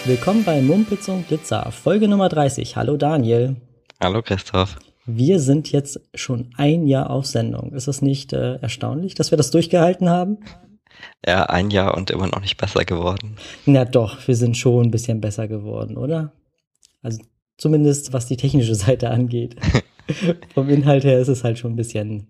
willkommen bei Mumpitz und Glitzer, Folge Nummer 30. Hallo Daniel. Hallo Christoph. Wir sind jetzt schon ein Jahr auf Sendung. Ist das nicht erstaunlich, dass wir das durchgehalten haben? Ja, ein Jahr und immer noch nicht besser geworden. Na doch, wir sind schon ein bisschen besser geworden, oder? Also zumindest was die technische Seite angeht. Vom Inhalt her ist es halt schon ein bisschen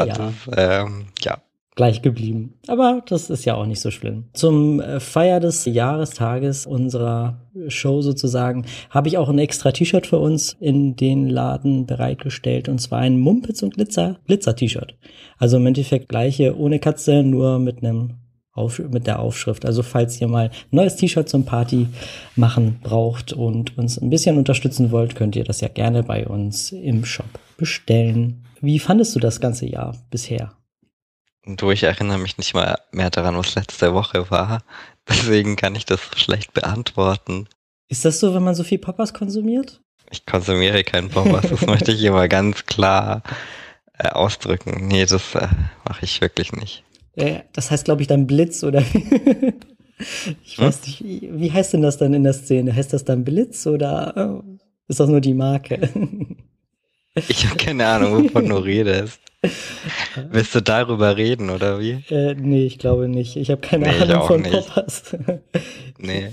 gleich geblieben. Aber das ist ja auch nicht so schlimm. Zum Feier des Jahrestages unserer Show sozusagen habe ich auch ein extra T-Shirt für uns in den Laden bereitgestellt. Und zwar ein Mumpitz und Glitzer-T-Shirt. Also im Endeffekt gleiche ohne Katze, nur mit der Aufschrift. Also falls ihr mal ein neues T-Shirt zum Party machen braucht und uns ein bisschen unterstützen wollt, könnt ihr das ja gerne bei uns im Shop bestellen. Wie fandest du das ganze Jahr bisher? Du, ich erinnere mich nicht mal mehr daran, was letzte Woche war. Deswegen kann ich das schlecht beantworten. Ist das so, wenn man so viel Poppers konsumiert? Ich konsumiere keinen Poppers, das möchte ich immer ganz klar ausdrücken. Nee, das mache ich wirklich nicht. Das heißt, glaube ich, dann Blitz, oder? Ich weiß nicht, wie heißt denn das dann in der Szene? Heißt das dann Blitz oder ist das nur die Marke? Ich habe keine Ahnung, wovon du redest. Willst du darüber reden, oder wie? Nee, ich glaube nicht. Ich habe keine Ahnung von Poppers. Nee.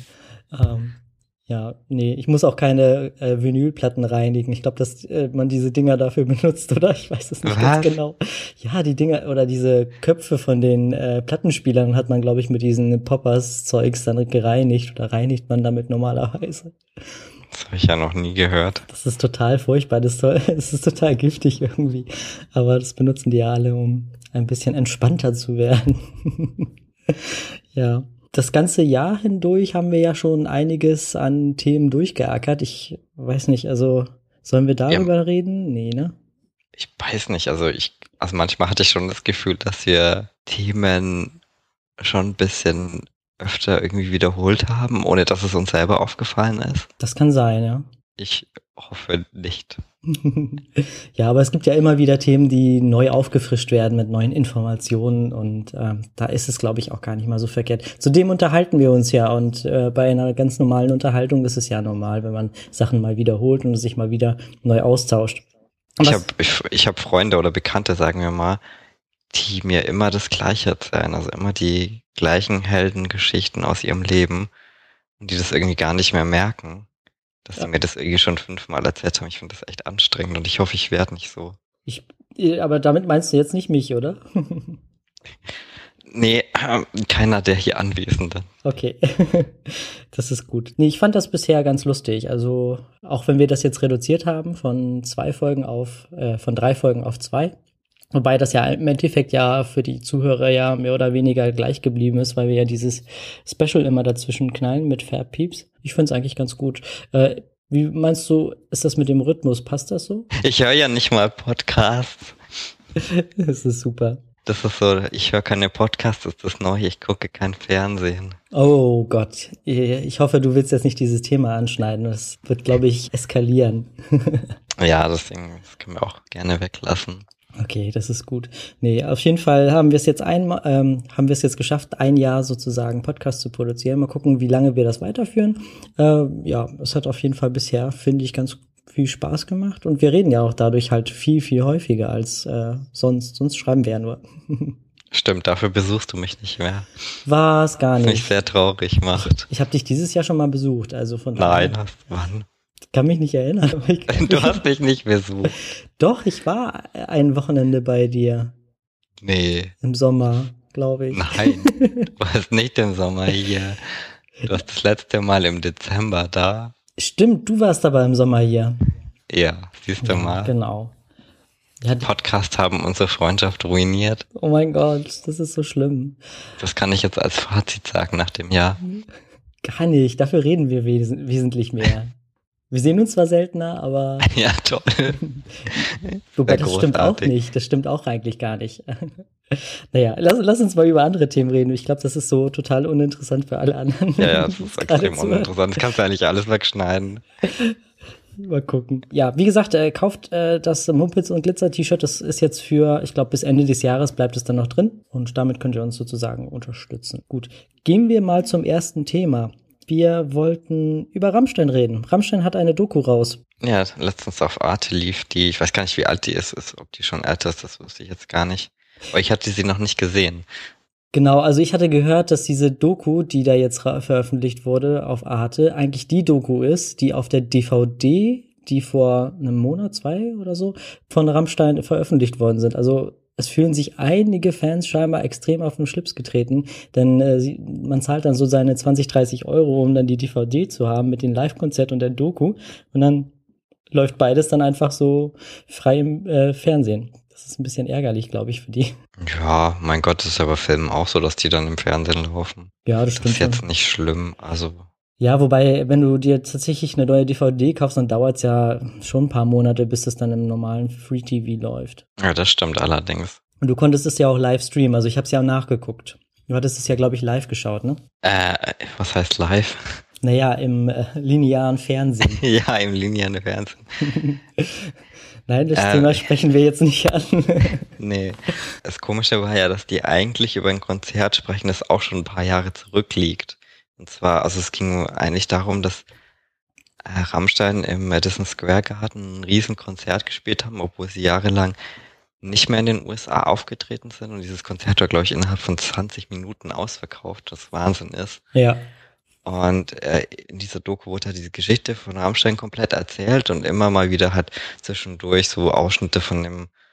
Ich muss auch keine Vinylplatten reinigen. Ich glaube, dass man diese Dinger dafür benutzt, oder? Ich weiß es nicht ganz genau. Ja, die Dinger oder diese Köpfe von den Plattenspielern hat man, glaube ich, mit diesen Poppers-Zeugs dann gereinigt oder reinigt man damit normalerweise. Das habe ich ja noch nie gehört. Das ist total furchtbar. Das ist total giftig irgendwie. Aber das benutzen die ja alle, um ein bisschen entspannter zu werden. Ja. Das ganze Jahr hindurch haben wir ja schon einiges an Themen durchgeackert. Ich weiß nicht, also sollen wir darüber reden? Nee, ne? Ich weiß nicht, also manchmal hatte ich schon das Gefühl, dass wir Themen schon ein bisschen öfter irgendwie wiederholt haben, ohne dass es uns selber aufgefallen ist. Das kann sein, ja. Ich hoffe nicht. Ja, aber es gibt ja immer wieder Themen, die neu aufgefrischt werden mit neuen Informationen und da ist es, glaube ich, auch gar nicht mal so verkehrt. Zudem unterhalten wir uns ja und bei einer ganz normalen Unterhaltung ist es ja normal, wenn man Sachen mal wiederholt und sich mal wieder neu austauscht. Ich hab Freunde oder Bekannte, sagen wir mal, die mir immer das Gleiche erzählen, also immer die gleichen Heldengeschichten aus ihrem Leben und die das irgendwie gar nicht mehr merken. Dass sie mir das irgendwie schon 5-mal erzählt haben. Ich finde das echt anstrengend und ich hoffe, ich werde nicht so. Aber damit meinst du jetzt nicht mich, oder? Nee, keiner der hier Anwesenden. Okay, das ist gut. Nee, ich fand das bisher ganz lustig. Also auch wenn wir das jetzt reduziert haben von 3 Folgen auf 2. Wobei das ja im Endeffekt ja für die Zuhörer ja mehr oder weniger gleich geblieben ist, weil wir ja dieses Special immer dazwischen knallen mit Fair Peeps. Ich finde es eigentlich ganz gut. Wie meinst du, ist das mit dem Rhythmus? Passt das so? Ich höre ja nicht mal Podcasts. Das ist super. Das ist so, ich höre keine Podcasts, das ist das Neue, ich gucke kein Fernsehen. Oh Gott, ich hoffe, du willst jetzt nicht dieses Thema anschneiden. Das wird, glaube ich, eskalieren. Ja, das können wir auch gerne weglassen. Okay, das ist gut. Nee, auf jeden Fall haben wir es jetzt geschafft, ein Jahr sozusagen Podcast zu produzieren. Mal gucken, wie lange wir das weiterführen. Es hat auf jeden Fall bisher, finde ich, ganz viel Spaß gemacht. Und wir reden ja auch dadurch halt viel, viel häufiger als sonst. Sonst schreiben wir ja nur. Stimmt, dafür besuchst du mich nicht mehr. Was? Gar nicht. Was mich sehr traurig macht. Ich habe dich dieses Jahr schon mal besucht, also von daher. Nein, wann? Kann mich nicht erinnern. Du hast mich nicht besucht. Doch, ich war ein Wochenende bei dir. Nee. Im Sommer, glaube ich. Nein, du warst nicht im Sommer hier. Du warst das letzte Mal im Dezember da. Stimmt, du warst aber im Sommer hier. Ja, siehst du mal. Genau. Ja, Podcasts haben unsere Freundschaft ruiniert. Oh mein Gott, das ist so schlimm. Das kann ich jetzt als Fazit sagen nach dem Jahr. Gar nicht, dafür reden wir wesentlich mehr. Wir sehen uns zwar seltener, aber... Ja, toll. Wobei, das stimmt auch nicht. Das stimmt auch eigentlich gar nicht. Naja, lass uns mal über andere Themen reden. Ich glaube, das ist so total uninteressant für alle anderen. Ja, das ist extrem uninteressant. Das kannst du ja nicht alles wegschneiden. Mal gucken. Ja, wie gesagt, kauft das Mumpitz und Glitzer T-Shirt. Das ist jetzt für, ich glaube, bis Ende des Jahres bleibt es dann noch drin. Und damit könnt ihr uns sozusagen unterstützen. Gut, gehen wir mal zum ersten Thema. Wir wollten über Rammstein reden. Rammstein hat eine Doku raus. Ja, letztens auf Arte lief die, ich weiß gar nicht, wie alt die ist, ob die schon älter ist, das wusste ich jetzt gar nicht. Aber ich hatte sie noch nicht gesehen. Genau, also ich hatte gehört, dass diese Doku, die da jetzt veröffentlicht wurde auf Arte, eigentlich die Doku ist, die auf der DVD, die vor einem Monat, 2 oder so, von Rammstein veröffentlicht worden sind. Also es fühlen sich einige Fans scheinbar extrem auf den Schlips getreten, denn man zahlt dann so seine 20, 30 Euro, um dann die DVD zu haben mit dem Live-Konzert und der Doku, und dann läuft beides dann einfach so frei im Fernsehen. Das ist ein bisschen ärgerlich, glaube ich, für die. Ja, mein Gott, das ist ja bei Filmen auch so, dass die dann im Fernsehen laufen. Ja, das Das stimmt ist jetzt schon. nicht schlimm, also Ja, wobei, wenn du dir tatsächlich eine neue DVD kaufst, dann dauert's ja schon ein paar Monate, bis das dann im normalen Free TV läuft. ja, das stimmt allerdings. Und du konntest es ja auch live streamen, also ich habe es ja auch nachgeguckt. Du hattest es ja, glaube ich, live geschaut, ne? Was heißt live? Naja, im linearen Fernsehen. Ja, im linearen Fernsehen. Nein, das Thema sprechen wir jetzt nicht an. Nee. Das Komische war ja, dass die eigentlich über ein Konzert sprechen, das auch schon ein paar Jahre zurückliegt. Und zwar, also es ging eigentlich darum, dass Rammstein im Madison Square Garden ein Riesenkonzert gespielt haben, obwohl sie jahrelang nicht mehr in den USA aufgetreten sind. Und dieses Konzert war, glaube ich, innerhalb von 20 Minuten ausverkauft, was Wahnsinn ist. Ja. Und in dieser Doku wurde halt diese Geschichte von Rammstein komplett erzählt und immer mal wieder halt zwischendurch so Ausschnitte von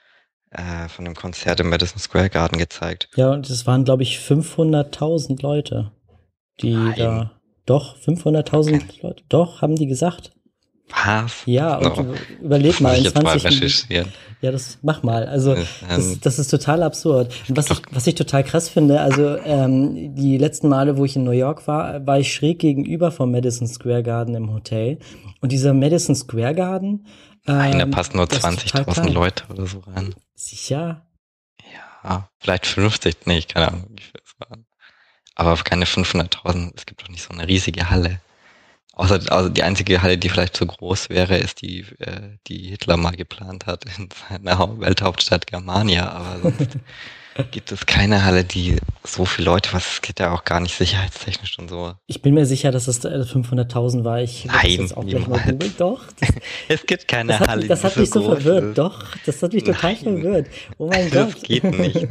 dem Konzert im Madison Square Garden gezeigt. Ja, und es waren, glaube ich, 500.000 Leute, die Nein. da. Doch, 500.000 Leute. Doch, haben die gesagt. Was? Ja, und No. überleg mal, Muss ich in jetzt mal 20 Minuten. recherchieren. Ja, das mach mal. Also Ähm, das ist total absurd. Und was ich total krass finde, also die letzten Male, wo ich in New York war ich schräg gegenüber vom Madison Square Garden im Hotel. Und dieser Madison Square Garden, Nein, da passen nur das ist total 20.000 klein. Leute oder so rein. Sicher? Ja, vielleicht 50, nee, keine Ahnung, wie viel es waren. Aber keine 500.000, es gibt doch nicht so eine riesige Halle. Also die einzige Halle, die vielleicht so groß wäre, ist die Hitler mal geplant hat in seiner Welthauptstadt Germania. Aber sonst gibt es keine Halle, die so viele Leute, es geht ja auch gar nicht sicherheitstechnisch und so. Ich bin mir sicher, dass es 500.000 war. Ich werde das Nein, jetzt auch gleich mal niemals. googeln. Doch, Es gibt keine Halle, das die hat so mich so groß verwirrt. ist. Doch, das hat mich total Nein. verwirrt. Oh mein Das Gott. geht nicht.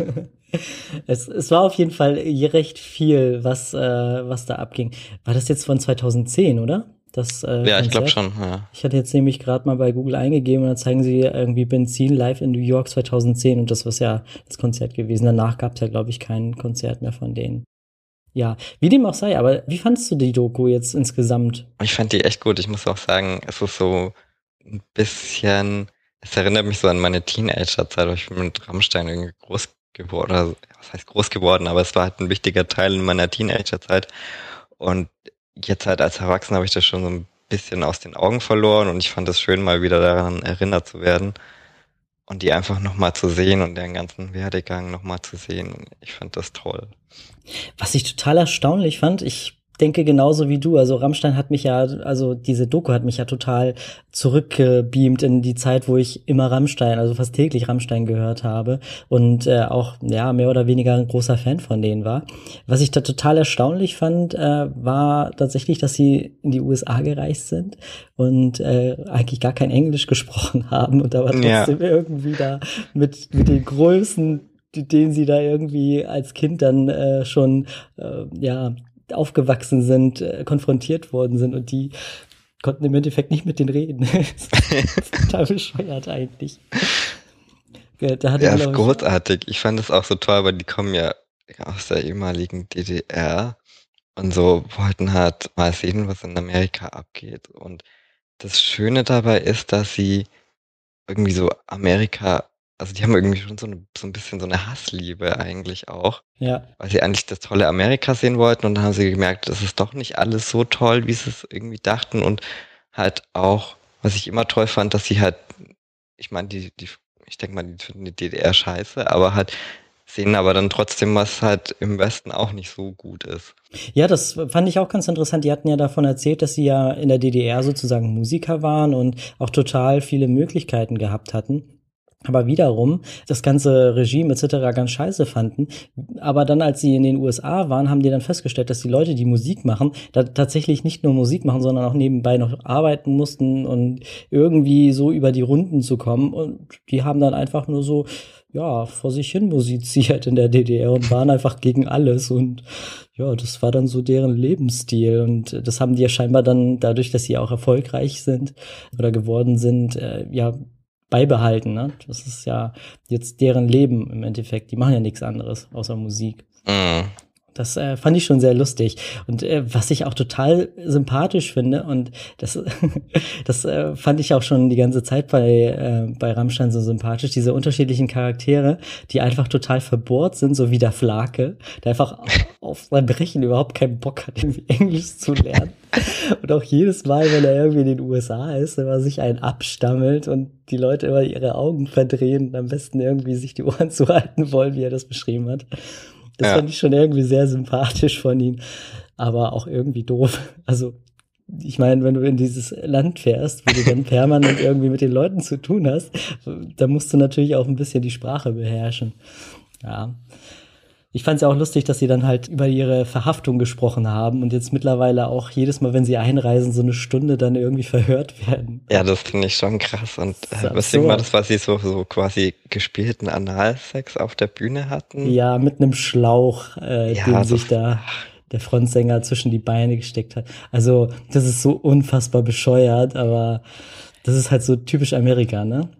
Es war auf jeden Fall recht viel, was da abging. War das jetzt von 2010, oder? Das Ja, ich glaube Konzert? schon, ja. Ich hatte jetzt nämlich gerade mal bei Google eingegeben und dann zeigen sie irgendwie Benzin live in New York 2010 und das war ja das Konzert gewesen. Danach gab es ja, glaube ich, kein Konzert mehr von denen. Ja, wie dem auch sei, aber wie fandst du die Doku jetzt insgesamt? Ich fand die echt gut. Ich muss auch sagen, es ist so ein bisschen, es erinnert mich so an meine Teenagerzeit, weil ich bin mit Rammstein irgendwie groß geworden, also, was heißt groß geworden, aber es war halt ein wichtiger Teil in meiner Teenagerzeit. Und jetzt halt als Erwachsener habe ich das schon so ein bisschen aus den Augen verloren und ich fand es schön, mal wieder daran erinnert zu werden und die einfach nochmal zu sehen und deren ganzen Werdegang nochmal zu sehen. Ich fand das toll. Was ich total erstaunlich fand, ich denke genauso wie du, also Rammstein hat mich ja, also diese Doku hat mich ja total zurückgebeamt in die Zeit, wo ich immer Rammstein, also fast täglich Rammstein gehört habe und auch, ja, mehr oder weniger ein großer Fan von denen war. Was ich da total erstaunlich fand, war tatsächlich, dass sie in die USA gereist sind und eigentlich gar kein Englisch gesprochen haben und aber trotzdem irgendwie da mit den Größen, denen sie da irgendwie als Kind dann schon ja aufgewachsen sind, konfrontiert worden sind und die konnten im Endeffekt nicht mit denen reden. Das ist total bescheuert eigentlich. Da hatte, Ja, ist großartig. Ich fand es auch so toll, weil die kommen ja aus der ehemaligen DDR und so wollten halt mal sehen, was in Amerika abgeht. Und das Schöne dabei ist, dass sie irgendwie so Amerika, also die haben irgendwie schon so ein bisschen so eine Hassliebe eigentlich auch. Ja. Weil sie eigentlich das tolle Amerika sehen wollten und dann haben sie gemerkt, das ist doch nicht alles so toll, wie sie es irgendwie dachten und halt auch, was ich immer toll fand, dass sie halt, ich meine, ich denke mal, die finden die DDR scheiße, aber halt sehen aber dann trotzdem, was halt im Westen auch nicht so gut ist. Ja, das fand ich auch ganz interessant. Die hatten ja davon erzählt, dass sie ja in der DDR sozusagen Musiker waren und auch total viele Möglichkeiten gehabt hatten. aber wiederum das ganze Regime etc. ganz scheiße fanden. Aber dann, als sie in den USA waren, haben die dann festgestellt, dass die Leute, die Musik machen, da tatsächlich nicht nur Musik machen, sondern auch nebenbei noch arbeiten mussten und irgendwie so über die Runden zu kommen. Und die haben dann einfach nur so, ja, vor sich hin musiziert in der DDR und waren einfach gegen alles. Und ja, das war dann so deren Lebensstil. Und das haben die ja scheinbar dann, dadurch, dass sie auch erfolgreich sind oder geworden sind, ja, beibehalten, ne? Das ist ja jetzt deren Leben im Endeffekt. Die machen ja nichts anderes außer Musik. Das fand ich schon sehr lustig. Und was ich auch total sympathisch finde, und das, das fand ich auch schon die ganze Zeit bei Rammstein so sympathisch, diese unterschiedlichen Charaktere, die einfach total verbohrt sind, so wie der Flake, der einfach auf sein Brechen überhaupt keinen Bock hat, irgendwie Englisch zu lernen. Und auch jedes Mal, wenn er irgendwie in den USA ist, immer sich einen abstammelt und die Leute immer ihre Augen verdrehen und am besten irgendwie sich die Ohren zuhalten wollen, wie er das beschrieben hat. Das fand ich schon irgendwie sehr sympathisch von ihm, aber auch irgendwie doof. Also, ich meine, wenn du in dieses Land fährst, wo du dann permanent irgendwie mit den Leuten zu tun hast, da musst du natürlich auch ein bisschen die Sprache beherrschen. Ja. Ich fand es ja auch lustig, dass sie dann halt über ihre Verhaftung gesprochen haben und jetzt mittlerweile auch jedes Mal, wenn sie einreisen, so eine Stunde dann irgendwie verhört werden. Ja, das finde ich schon krass. Und weswegen war das, was sie so quasi gespielten Analsex auf der Bühne hatten? Ja, mit einem Schlauch, den sich da der Frontsänger zwischen die Beine gesteckt hat. Also, das ist so unfassbar bescheuert, aber das ist halt so typisch Amerika, ne?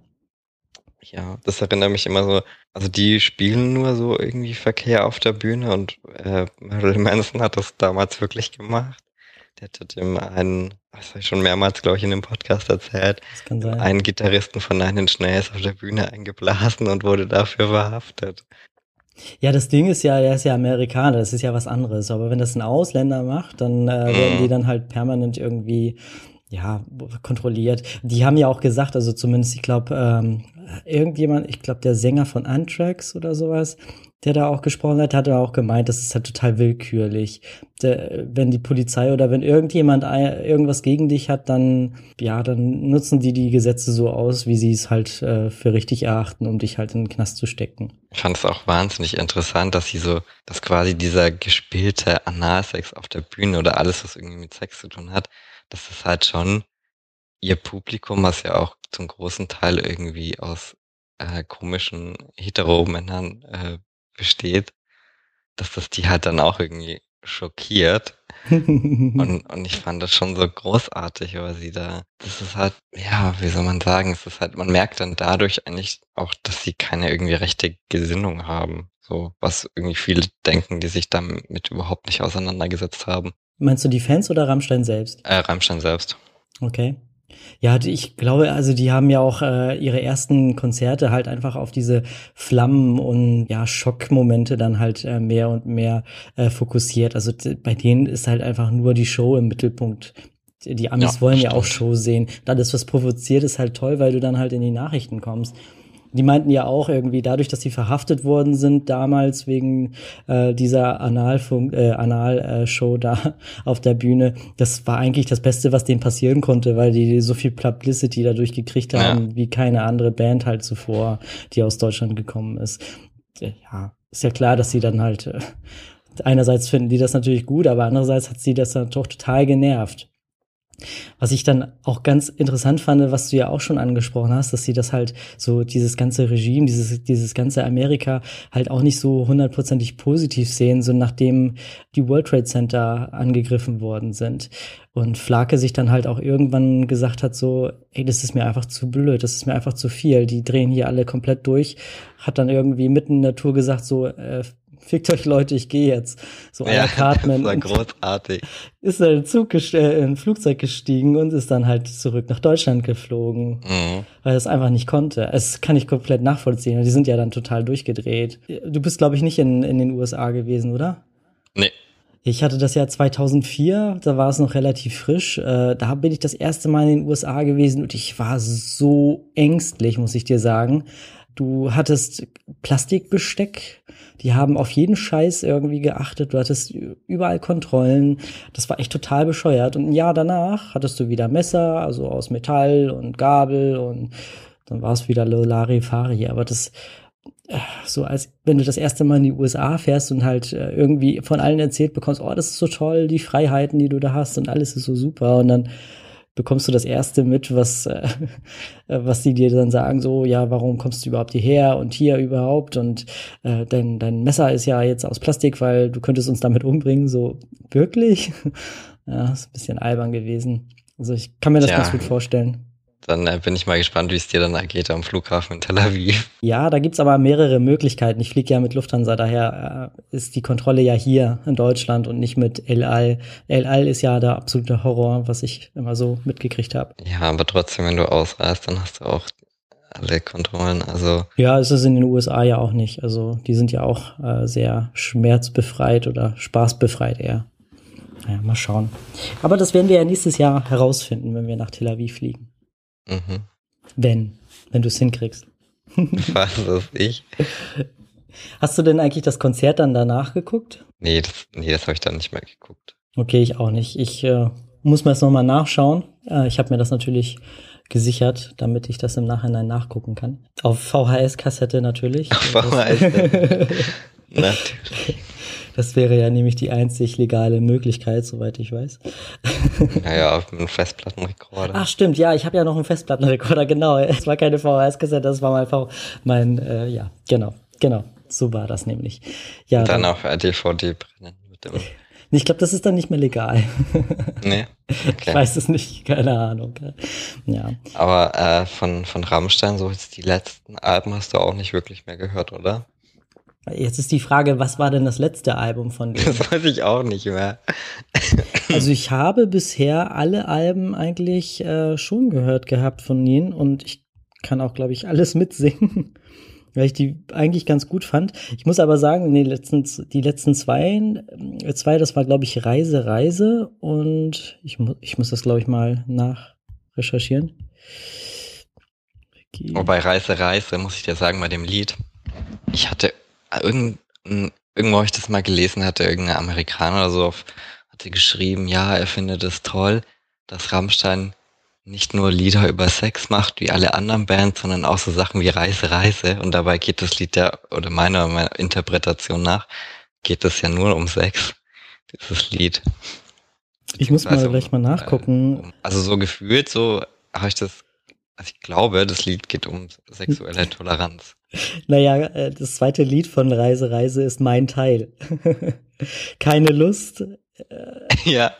Ja, das erinnert mich immer so, also die spielen nur so irgendwie Verkehr auf der Bühne und Marilyn Manson hat das damals wirklich gemacht. Der hat dem einen, das habe ich schon mehrmals, glaube ich, in dem Podcast erzählt, Das kann sein. einen Gitarristen von Nine Inch Nails auf der Bühne eingeblasen und wurde dafür verhaftet. Ja, das Ding ist ja, der ist ja Amerikaner, das ist ja was anderes. Aber wenn das ein Ausländer macht, dann werden die dann halt permanent irgendwie ja, kontrolliert. Die haben ja auch gesagt, also zumindest, ich glaube, irgendjemand, ich glaube, der Sänger von Anthrax oder sowas, der da auch gesprochen hat, hat er auch gemeint, das ist halt total willkürlich. Wenn die Polizei oder wenn irgendjemand irgendwas gegen dich hat, dann, ja, dann nutzen die Gesetze so aus, wie sie es halt für richtig erachten, um dich halt in den Knast zu stecken. Ich fand es auch wahnsinnig interessant, dass dass quasi dieser gespielte Analsex auf der Bühne oder alles, was irgendwie mit Sex zu tun hat, dass es halt schon ihr Publikum, was ja auch zum großen Teil irgendwie aus komischen Hetero-Männern besteht, dass das die halt dann auch irgendwie schockiert. Und ich fand das schon so großartig, aber das ist halt, ja, wie soll man sagen, es ist halt, man merkt dann dadurch eigentlich auch, dass sie keine irgendwie rechte Gesinnung haben. So, was irgendwie viele denken, die sich damit überhaupt nicht auseinandergesetzt haben. Meinst du die Fans oder Rammstein selbst? Rammstein selbst. Okay. Ja, ich glaube, also die haben ja auch ihre ersten Konzerte halt einfach auf diese Flammen und ja Schockmomente dann halt mehr und mehr fokussiert. Also bei denen ist halt einfach nur die Show im Mittelpunkt. Die Amis wollen ja auch Show sehen. Da das, was provoziert, ist halt toll, weil du dann halt in die Nachrichten kommst. Die meinten ja auch irgendwie, dadurch, dass sie verhaftet worden sind damals wegen dieser Anal-Show da auf der Bühne, das war eigentlich das Beste, was denen passieren konnte, weil die so viel Publicity dadurch gekriegt haben, wie keine andere Band halt zuvor, die aus Deutschland gekommen ist. Ja, ist ja klar, dass sie dann halt einerseits finden die das natürlich gut, aber andererseits hat sie das dann doch total genervt. Was ich dann auch ganz interessant fand, was du ja auch schon angesprochen hast, dass sie das halt so, dieses ganze Regime, dieses ganze Amerika halt auch nicht so hundertprozentig positiv sehen, so nachdem die World Trade Center angegriffen worden sind. Und Flake sich dann halt auch irgendwann gesagt hat so, ey, das ist mir einfach zu blöd, das ist mir einfach zu viel, die drehen hier alle komplett durch, hat dann irgendwie mitten in der Tour gesagt so, fickt euch Leute, ich gehe jetzt. So ja, Cartman. Das war großartig. Ist in ein Flugzeug gestiegen und ist dann halt zurück nach Deutschland geflogen, weil er es einfach nicht konnte. Es kann ich komplett nachvollziehen. Die sind ja dann total durchgedreht. Du bist, glaube ich, nicht in den USA gewesen, oder? Nee. Ich hatte das Jahr 2004, da war es noch relativ frisch. Da bin ich das erste Mal in den USA gewesen und ich war so ängstlich, muss ich dir sagen. Du hattest Plastikbesteck, die haben auf jeden Scheiß irgendwie geachtet, du hattest überall Kontrollen, das war echt total bescheuert. Und ein Jahr danach hattest du wieder Messer, also aus Metall und Gabel und dann war es wieder Larifari. Aber das, so als wenn du das erste Mal in die USA fährst und halt irgendwie von allen erzählt bekommst, oh, das ist so toll, die Freiheiten, die du da hast und alles ist so super. Und dann bekommst du das erste mit, was die dir dann sagen, so, ja, warum kommst du überhaupt hierher und hier überhaupt und dein Messer ist ja jetzt aus Plastik, weil du könntest uns damit umbringen, so, wirklich? Ja, ist ein bisschen albern gewesen. Also ich kann mir das ganz gut vorstellen. Dann bin ich mal gespannt, wie es dir dann ergeht am Flughafen in Tel Aviv. Ja, da gibt's aber mehrere Möglichkeiten. Ich fliege ja mit Lufthansa, daher ist die Kontrolle ja hier in Deutschland und nicht mit El Al. El Al ist ja der absolute Horror, was ich immer so mitgekriegt habe. Ja, aber trotzdem, wenn du ausreist, dann hast du auch alle Kontrollen. Also ja, ist es in den USA ja auch nicht. Also die sind ja auch sehr schmerzbefreit oder spaßbefreit eher. Naja, mal schauen. Aber das werden wir ja nächstes Jahr herausfinden, wenn wir nach Tel Aviv fliegen. Mhm. Wenn du es hinkriegst. Was weiß ich. Hast du denn eigentlich das Konzert dann danach geguckt? Nee, das habe ich dann nicht mehr geguckt. Okay, ich auch nicht. Ich muss mir das nochmal nachschauen. Ich habe mir das natürlich gesichert, damit ich das im Nachhinein nachgucken kann. Auf VHS-Kassette natürlich. Auf VHS-Kassette. Natürlich. Das wäre ja nämlich die einzig legale Möglichkeit, soweit ich weiß. Naja, auf einem Festplattenrekorder. Ach stimmt, ja, ich habe ja noch einen Festplattenrekorder, genau. Es war keine VHS-Kassette, das war ja, genau. So war das nämlich. Ja, und dann auf DVD brennen mit dem. Ich glaube, das ist dann nicht mehr legal. Nee? Okay. Ich weiß es nicht, keine Ahnung. Ja. Aber von Rammstein, so jetzt die letzten Alben hast du auch nicht wirklich mehr gehört, oder? Jetzt ist die Frage, was war denn das letzte Album von denen? Das weiß ich auch nicht mehr. Also ich habe bisher alle Alben eigentlich schon gehört gehabt von ihnen und ich kann auch, glaube ich, alles mitsingen, weil ich die eigentlich ganz gut fand. Ich muss aber sagen, die letzten zwei, das war, glaube ich, Reise und ich muss das, glaube ich, mal nachrecherchieren. Okay. Wobei Reise, muss ich dir sagen, bei dem Lied, ich hatte irgendwo habe ich das mal gelesen, hatte irgendein Amerikaner oder so hatte geschrieben, ja, er findet es toll, dass Rammstein nicht nur Lieder über Sex macht wie alle anderen Bands, sondern auch so Sachen wie Reise. Und dabei geht das Lied ja, oder meiner Interpretation nach, geht es ja nur um Sex, dieses Lied. Ich muss mal gleich mal nachgucken. Also so gefühlt, so habe ich das, also ich glaube, das Lied geht um sexuelle Toleranz. Naja, das zweite Lied von Reise ist Mein Teil. Keine Lust. Ja.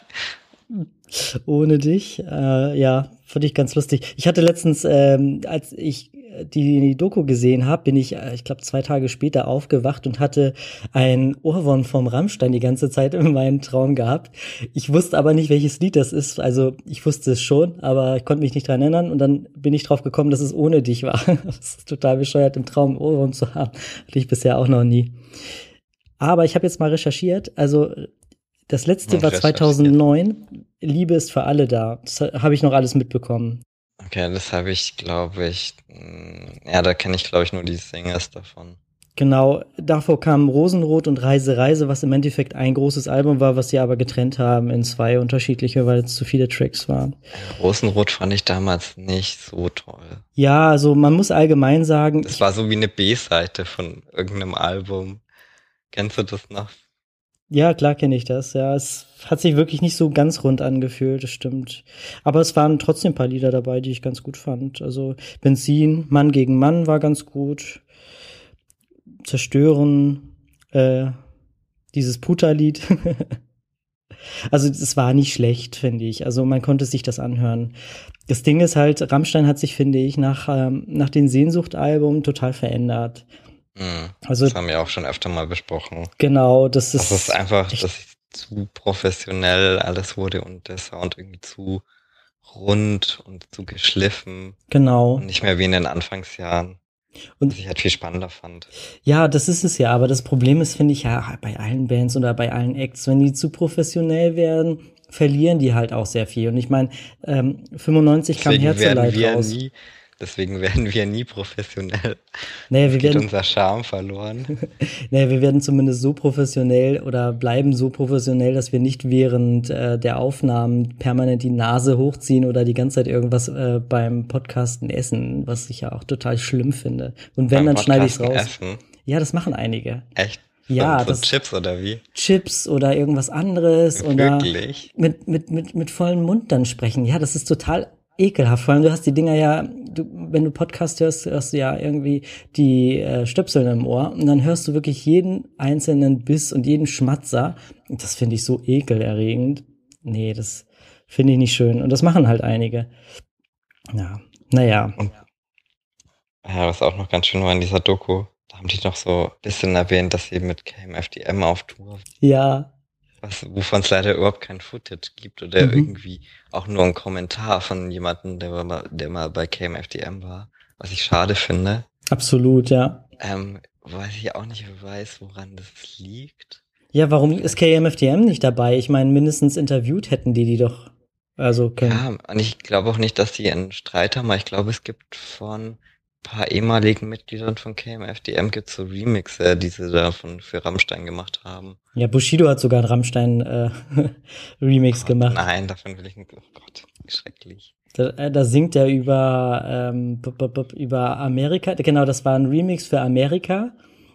Ohne dich. Ja, fand ich ganz lustig. Ich hatte letztens, als ich die Doku gesehen habe, bin ich glaube 2 Tage später aufgewacht und hatte ein Ohrwurm vom Rammstein die ganze Zeit in meinem Traum gehabt. Ich wusste aber nicht, welches Lied das ist. Also ich wusste es schon, aber ich konnte mich nicht dran erinnern und dann bin ich drauf gekommen, dass es ohne dich war. Das ist total bescheuert, im Traum einen Ohrwurm zu haben. Hatte ich bisher auch noch nie. Aber ich habe jetzt mal recherchiert, also das letzte war 2009, Liebe ist für alle da. Das habe ich noch alles mitbekommen. Okay, das habe ich, glaube ich, ja, da kenne ich, glaube ich, nur die Singers davon. Genau, davor kamen Rosenrot und Reise, was im Endeffekt ein großes Album war, was sie aber getrennt haben in 2 unterschiedliche, weil es zu viele Tracks waren. Rosenrot fand ich damals nicht so toll. Ja, also man muss allgemein sagen. Das war so wie eine B-Seite von irgendeinem Album. Kennst du das noch? Ja, klar kenne ich das. Ja, es hat sich wirklich nicht so ganz rund angefühlt, das stimmt. Aber es waren trotzdem ein paar Lieder dabei, die ich ganz gut fand. Also Benzin, Mann gegen Mann war ganz gut. Zerstören, dieses Puta-Lied. Also es war nicht schlecht, finde ich. Also man konnte sich das anhören. Das Ding ist halt, Rammstein hat sich, finde ich, nach den Sehnsucht-Alben total verändert. Also, das haben wir auch schon öfter mal besprochen. Genau, das ist einfach, dass es zu professionell alles wurde und der Sound irgendwie zu rund und zu geschliffen. Genau. Und nicht mehr wie in den Anfangsjahren. Und was ich halt viel spannender fand. Ja, das ist es ja, aber das Problem ist, finde ich, ja, bei allen Bands oder bei allen Acts, wenn die zu professionell werden, verlieren die halt auch sehr viel. Und ich meine, 95 kam Herzeleid raus. Nie Deswegen werden wir nie professionell. Naja, Es wir geht werden, unser Charme verloren. naja, wir werden zumindest so professionell oder bleiben so professionell, dass wir nicht während der Aufnahmen permanent die Nase hochziehen oder die ganze Zeit irgendwas beim Podcasten essen, was ich ja auch total schlimm finde. Und wenn, Beim dann schneide ich es Podcasten raus. essen. Ja, das machen einige. Echt? Ja, So das Chips oder wie? Chips oder irgendwas anderes oder Wirklich? mit vollem Mund dann sprechen. Ja, das ist total ekelhaft. Vor allem, du hast die Dinger ja, wenn du Podcast hörst, hörst du ja irgendwie die Stöpsel im Ohr und dann hörst du wirklich jeden einzelnen Biss und jeden Schmatzer. Und das finde ich so ekelerregend. Nee, das finde ich nicht schön. Und das machen halt einige. Ja, naja. Und ja, was auch noch ganz schön war in dieser Doku, da haben die noch so ein bisschen erwähnt, dass sie mit KMFDM auf Tour, Ja. wovon es leider überhaupt kein Footage gibt oder Mhm. irgendwie auch nur ein Kommentar von jemandem, der mal bei KMFDM war, was ich schade finde. Absolut, ja. Weil ich auch nicht weiß, woran das liegt. Ja, warum ist Vielleicht, KMFDM nicht dabei? Ich meine, mindestens interviewt hätten die doch also können. ja, und ich glaube auch nicht, dass die einen Streit haben, aber ich glaube, es gibt von ein paar ehemaligen Mitgliedern von KMFDM gibt's so Remixe, die sie da für Rammstein gemacht haben. Ja, Bushido hat sogar einen Rammstein Remix Gott, gemacht. nein, davon will ich nicht. Oh Gott, wie schrecklich. Da singt er über über Amerika. Genau, das war ein Remix für Amerika.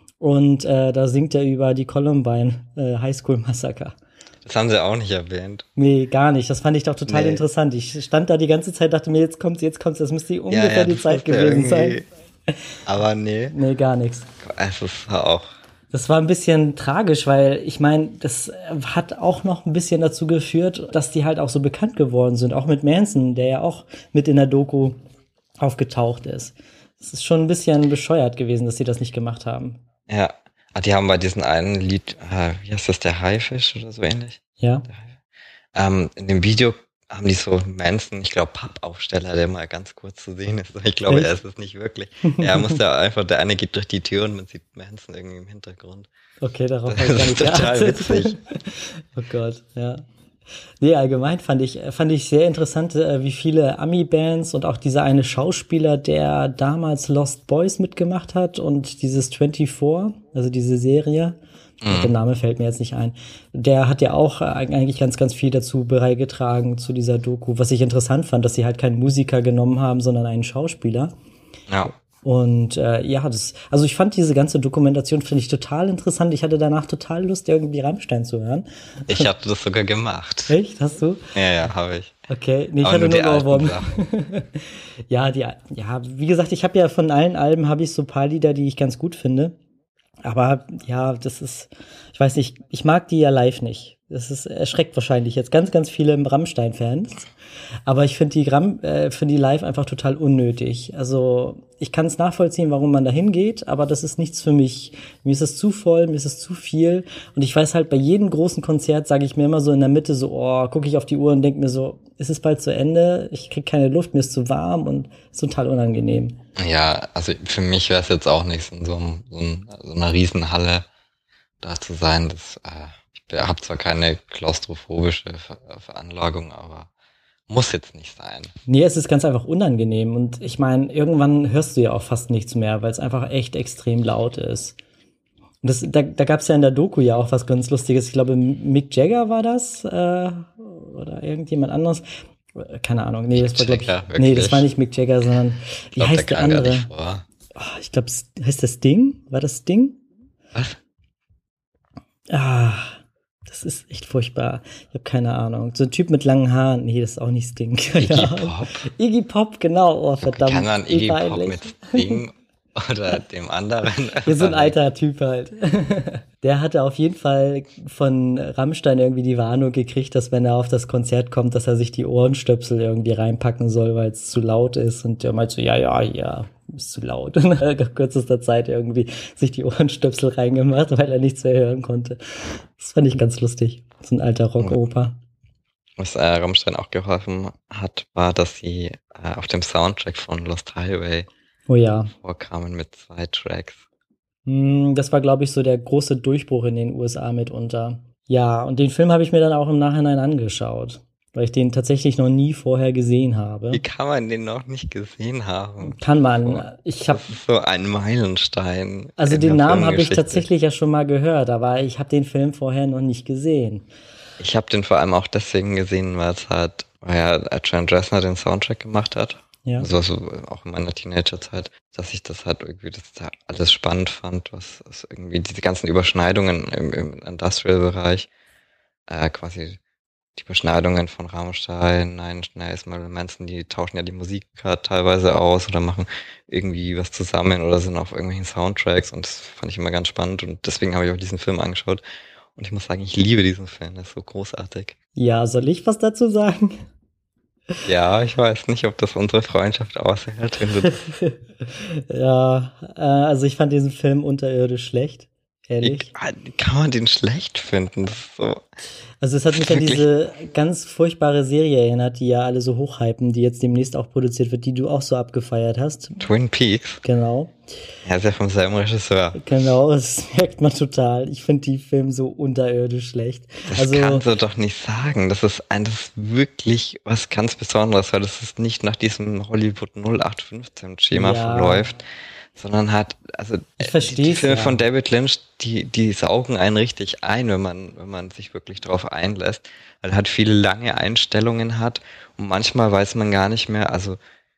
Und da singt er über die Columbine High School Massacre. Das haben sie auch nicht erwähnt. Nee, gar nicht. Das fand ich doch total Nee. interessant. Ich stand da die ganze Zeit, dachte mir, jetzt kommt's, jetzt kommt's. Das müsste Ja, ungefähr ja, die das Zeit ist ja gewesen sein. irgendwie. Aber nee, Nee, gar nichts. es ist auch. Das war ein bisschen tragisch, weil ich meine, das hat auch noch ein bisschen dazu geführt, dass die halt auch so bekannt geworden sind. Auch mit Manson, der ja auch mit in der Doku aufgetaucht ist. Es ist schon ein bisschen bescheuert gewesen, dass sie das nicht gemacht haben. Ja. Ah, die haben bei diesem einen Lied, wie heißt das, der Haifisch oder so ähnlich? Ja. Der Haifisch. In dem Video haben die so Manson, ich glaube, Pappaufsteller, der mal ganz kurz zu sehen ist. Ich glaube, er ist es nicht wirklich. Er muss ja einfach, der eine geht durch die Tür und man sieht Manson irgendwie im Hintergrund. Okay, darauf Das habe ich gar ist nicht total geachtet. witzig. Oh Gott, ja. Nee, allgemein fand ich sehr interessant, wie viele Ami-Bands und auch dieser eine Schauspieler, der damals Lost Boys mitgemacht hat und dieses 24, also diese Serie, der Name fällt mir jetzt nicht ein, der hat ja auch eigentlich ganz, ganz viel dazu beigetragen zu dieser Doku, was ich interessant fand, dass sie halt keinen Musiker genommen haben, sondern einen Schauspieler. Ja. Und ja, also ich fand diese ganze Dokumentation, finde ich total interessant. Ich hatte danach total Lust, irgendwie Rammstein zu hören. Ich habe das sogar gemacht. Echt? Hast du? Ja, habe ich. Okay, nee, ich Aber hatte nur nur die alten Ohrwurm. Sachen. Ja, wie gesagt, ich habe ja von allen Alben habe ich so ein paar Lieder, die ich ganz gut finde. Aber ja, ich weiß nicht, ich mag die ja live nicht. Erschreckt wahrscheinlich jetzt ganz, ganz viele Rammstein-Fans. Aber ich finde find die live einfach total unnötig. Also ich kann es nachvollziehen, warum man da hingeht, aber das ist nichts für mich. Mir ist es zu voll, mir ist es zu viel. Und ich weiß halt, bei jedem großen Konzert sage ich mir immer so in der Mitte so, oh, gucke ich auf die Uhr und denke mir so, ist es bald zu Ende? Ich krieg keine Luft, mir ist zu warm und ist total unangenehm. Ja, also für mich wäre es jetzt auch nichts, in so einer Riesenhalle da zu sein. Ich habe zwar keine klaustrophobische Veranlagung, aber muss jetzt nicht sein. Nee, es ist ganz einfach unangenehm. Und ich meine, irgendwann hörst du ja auch fast nichts mehr, weil es einfach echt extrem laut ist. Und da gab es ja in der Doku ja auch was ganz Lustiges. Ich glaube, Mick Jagger war das oder irgendjemand anderes. Keine Ahnung. Nee, das war, glaube ich. Jagger, Nee, das wirklich? war nicht Mick Jagger, sondern Ich wie glaube, der heißt der kam gar andere? nicht vor. Oh, ich glaube, heißt das Sting? War das Sting? Was? Ah, das ist echt furchtbar. Ich habe keine Ahnung. So ein Typ mit langen Haaren. Nee, das ist auch nicht Sting. Keine Iggy Ahnung. Pop? Iggy Pop, genau. Oh, verdammt. Kann man wie Iggy Pop peinlich. mit Sting oder dem anderen? Hier so ein alter Typ halt. Der hatte auf jeden Fall von Rammstein irgendwie die Warnung gekriegt, dass wenn er auf das Konzert kommt, dass er sich die Ohrenstöpsel irgendwie reinpacken soll, weil es zu laut ist. Und der meint so, ja, ist zu laut. Und nach kürzester Zeit irgendwie sich die Ohrenstöpsel reingemacht, weil er nichts mehr hören konnte. Das fand ich ganz lustig. So ein alter Rockoper. Was Rammstein auch geholfen hat, war, dass sie auf dem Soundtrack von Lost Highway Oh ja. vorkamen mit 2 Tracks. Das war, glaube ich, so der große Durchbruch in den USA mitunter. Ja, und den Film habe ich mir dann auch im Nachhinein angeschaut. weil ich den tatsächlich noch nie vorher gesehen habe. Wie kann man den noch nicht gesehen haben? Kann man. Das ist so ein Meilenstein. Also in den der Namen habe ich Filmgeschichte. tatsächlich ja schon mal gehört, aber ich habe den Film vorher noch nicht gesehen. Ich habe den vor allem auch deswegen gesehen, weil ja Trent Reznor den Soundtrack gemacht hat. Ja. Also auch in meiner Teenagerzeit, dass ich das halt irgendwie da alles spannend fand, was irgendwie diese ganzen Überschneidungen im Industrial-Bereich, quasi die Überschneidungen von Rammstein, Nine Inch Nails, Marilyn Manson, die tauschen ja die Musik teilweise aus oder machen irgendwie was zusammen oder sind auf irgendwelchen Soundtracks und das fand ich immer ganz spannend und deswegen habe ich auch diesen Film angeschaut und ich muss sagen, ich liebe diesen Film, der ist so großartig. Ja, soll ich was dazu sagen? Ja, ich weiß nicht, ob das unsere Freundschaft aushält. Ja, also ich fand diesen Film unterirdisch schlecht, ehrlich. Wie kann man den schlecht finden? Das ist so. Also es hat mich an diese ganz furchtbare Serie erinnert, die ja alle so hochhypen, die jetzt demnächst auch produziert wird, die du auch so abgefeiert hast. Twin Peaks? Genau. Ja, ist ja vom selben Regisseur. Genau, das merkt man total. Ich finde die Filme so unterirdisch schlecht. Das kannst du doch nicht sagen. Das ist wirklich was ganz Besonderes, weil das ist nicht nach diesem Hollywood 0815-Schema verläuft, sondern ich verstehe die Filme von David Lynch, die saugen einen richtig ein, wenn man sich wirklich drauf einlässt, weil er halt viele lange Einstellungen hat und manchmal weiß man gar nicht mehr, also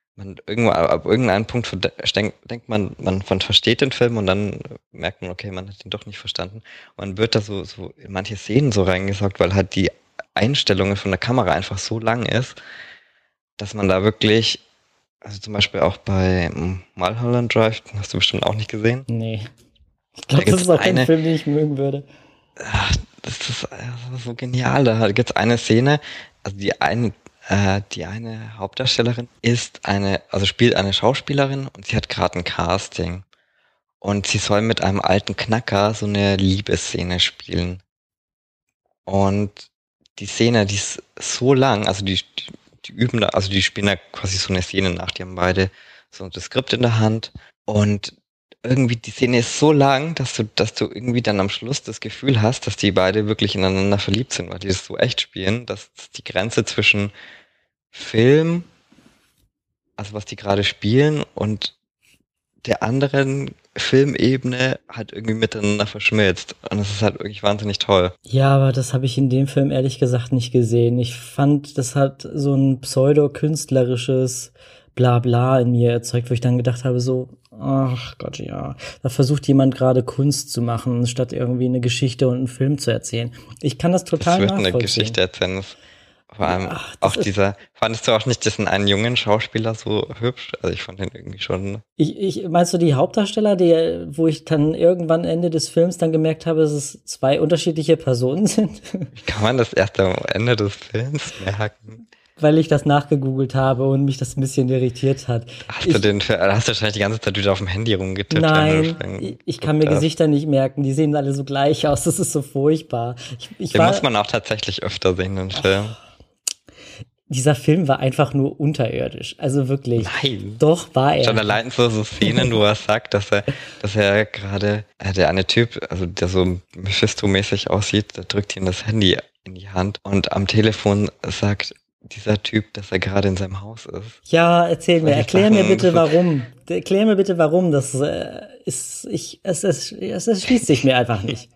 ab irgendeinem Punkt denkt man versteht den Film und dann merkt man, okay, man hat ihn doch nicht verstanden. Man wird da so in manche Szenen so reingesaugt, weil halt die Einstellungen von der Kamera einfach so lang ist, dass man da wirklich, also zum Beispiel auch bei Mulholland Drive, den hast du bestimmt auch nicht gesehen. Nee. Ich glaube, das ist auch ein Film, den ich mögen würde. Das ist so genial. Da gibt's eine Szene, also die eine Hauptdarstellerin spielt eine Schauspielerin und sie hat gerade ein Casting. Und sie soll mit einem alten Knacker so eine Liebesszene spielen. Und die Szene, die ist so lang, also die üben da, also die spielen da quasi so eine Szene nach, die haben beide so das Skript in der Hand und irgendwie die Szene ist so lang, dass du irgendwie dann am Schluss das Gefühl hast, dass die beide wirklich ineinander verliebt sind, weil die das so echt spielen, dass die Grenze zwischen Film, also was die gerade spielen und der anderen Filmebene halt irgendwie miteinander verschmilzt. Und das ist halt wirklich wahnsinnig toll. Ja, aber das habe ich in dem Film ehrlich gesagt nicht gesehen. Ich fand, das hat so ein pseudo-künstlerisches Blabla in mir erzeugt, wo ich dann gedacht habe, so, ach Gott, ja, da versucht jemand gerade Kunst zu machen, statt irgendwie eine Geschichte und einen Film zu erzählen. Ich kann das total nachvollziehen. Das wird eine Geschichte erzählen. Vor allem fandest du auch nicht diesen einen jungen Schauspieler so hübsch? Also ich fand den irgendwie schon. Meinst du die Hauptdarsteller, wo ich dann irgendwann Ende des Films dann gemerkt habe, dass es zwei unterschiedliche Personen sind? Wie kann man das erst am Ende des Films merken? Weil ich das nachgegoogelt habe und mich das ein bisschen irritiert hat. Hast du wahrscheinlich die ganze Zeit wieder auf dem Handy rumgetippt? Nein, ich kann mir Gesichter nicht merken. Die sehen alle so gleich aus. Das ist so furchtbar. Den muss man auch tatsächlich öfter sehen, den Film. Dieser Film war einfach nur unterirdisch. Also wirklich. Nein. Doch, war er. Schon allein so Szenen, wo er sagt, dass er gerade, der eine Typ, also der so Mephisto-mäßig aussieht, der drückt ihm das Handy in die Hand und am Telefon sagt dieser Typ, dass er gerade in seinem Haus ist. Ja, erklär mir bitte warum. Erklär mir bitte warum. Das es erschließt sich mir einfach nicht.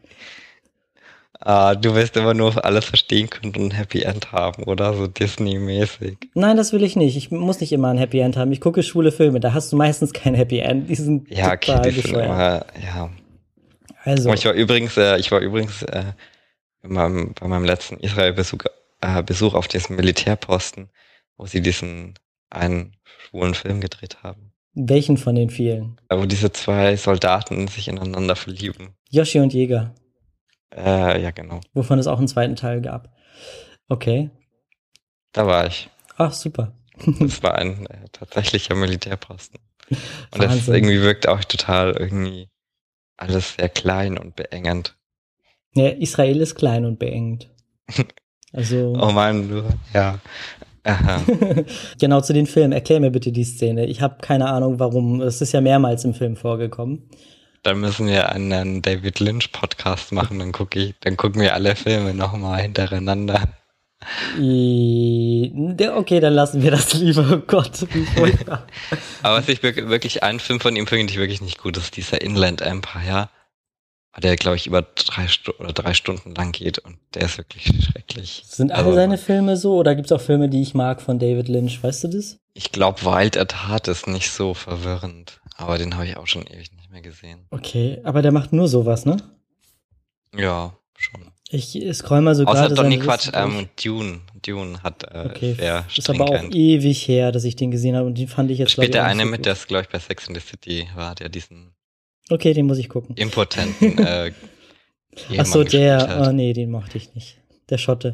Du willst immer nur alles verstehen können und ein Happy End haben, oder? So Disney-mäßig. Nein, das will ich nicht. Ich muss nicht immer ein Happy End haben. Ich gucke schwule Filme, da hast du meistens kein Happy End. Die sind total die sind immer, ja. Also. Ich war übrigens bei meinem letzten Israel-Besuch auf diesem Militärposten, wo sie diesen einen schwulen Film gedreht haben. Welchen von den vielen? Wo diese zwei Soldaten sich ineinander verlieben. Yoshi und Jäger. Ja, genau. Wovon es auch einen zweiten Teil gab. Okay. Da war ich. Ach, super. Das war ein tatsächlicher Militärposten. Und das irgendwie wirkt auch total irgendwie alles sehr klein und beengend. Ja, Israel ist klein und beengt. Also. Oh Mann, ja. Aha. Genau, zu den Filmen. Erklär mir bitte die Szene. Ich habe keine Ahnung, warum. Es ist ja mehrmals im Film vorgekommen. Dann müssen wir einen David Lynch Podcast machen, dann gucken wir alle Filme nochmal hintereinander. Okay, dann lassen wir das lieber. Oh Gott, wie furchtbar. Aber was ich wirklich, einen Film von ihm finde ich wirklich nicht gut, das ist dieser Inland Empire, der, glaube ich, über 3 Stunden lang geht und der ist wirklich schrecklich. Sind alle seine Filme so oder gibt es auch Filme, die ich mag von David Lynch? Weißt du das? Ich glaube, Wild at Heart ist nicht so verwirrend, aber den habe ich auch schon ewig nicht mehr gesehen. Okay, aber der macht nur sowas, ne? Ja, schon. Ich scroll mal so gerade. Außer Quatsch, Dune. Dune hat okay, sehr ist aber auch ewig her, dass ich den gesehen habe und den fand ich jetzt, glaube ich, der eine mit, der es, glaube ich, bei Sex and the City war, der diesen okay, den muss ich gucken. Impotenten Ach so, der, oh nee, den mochte ich nicht. Der Schotte.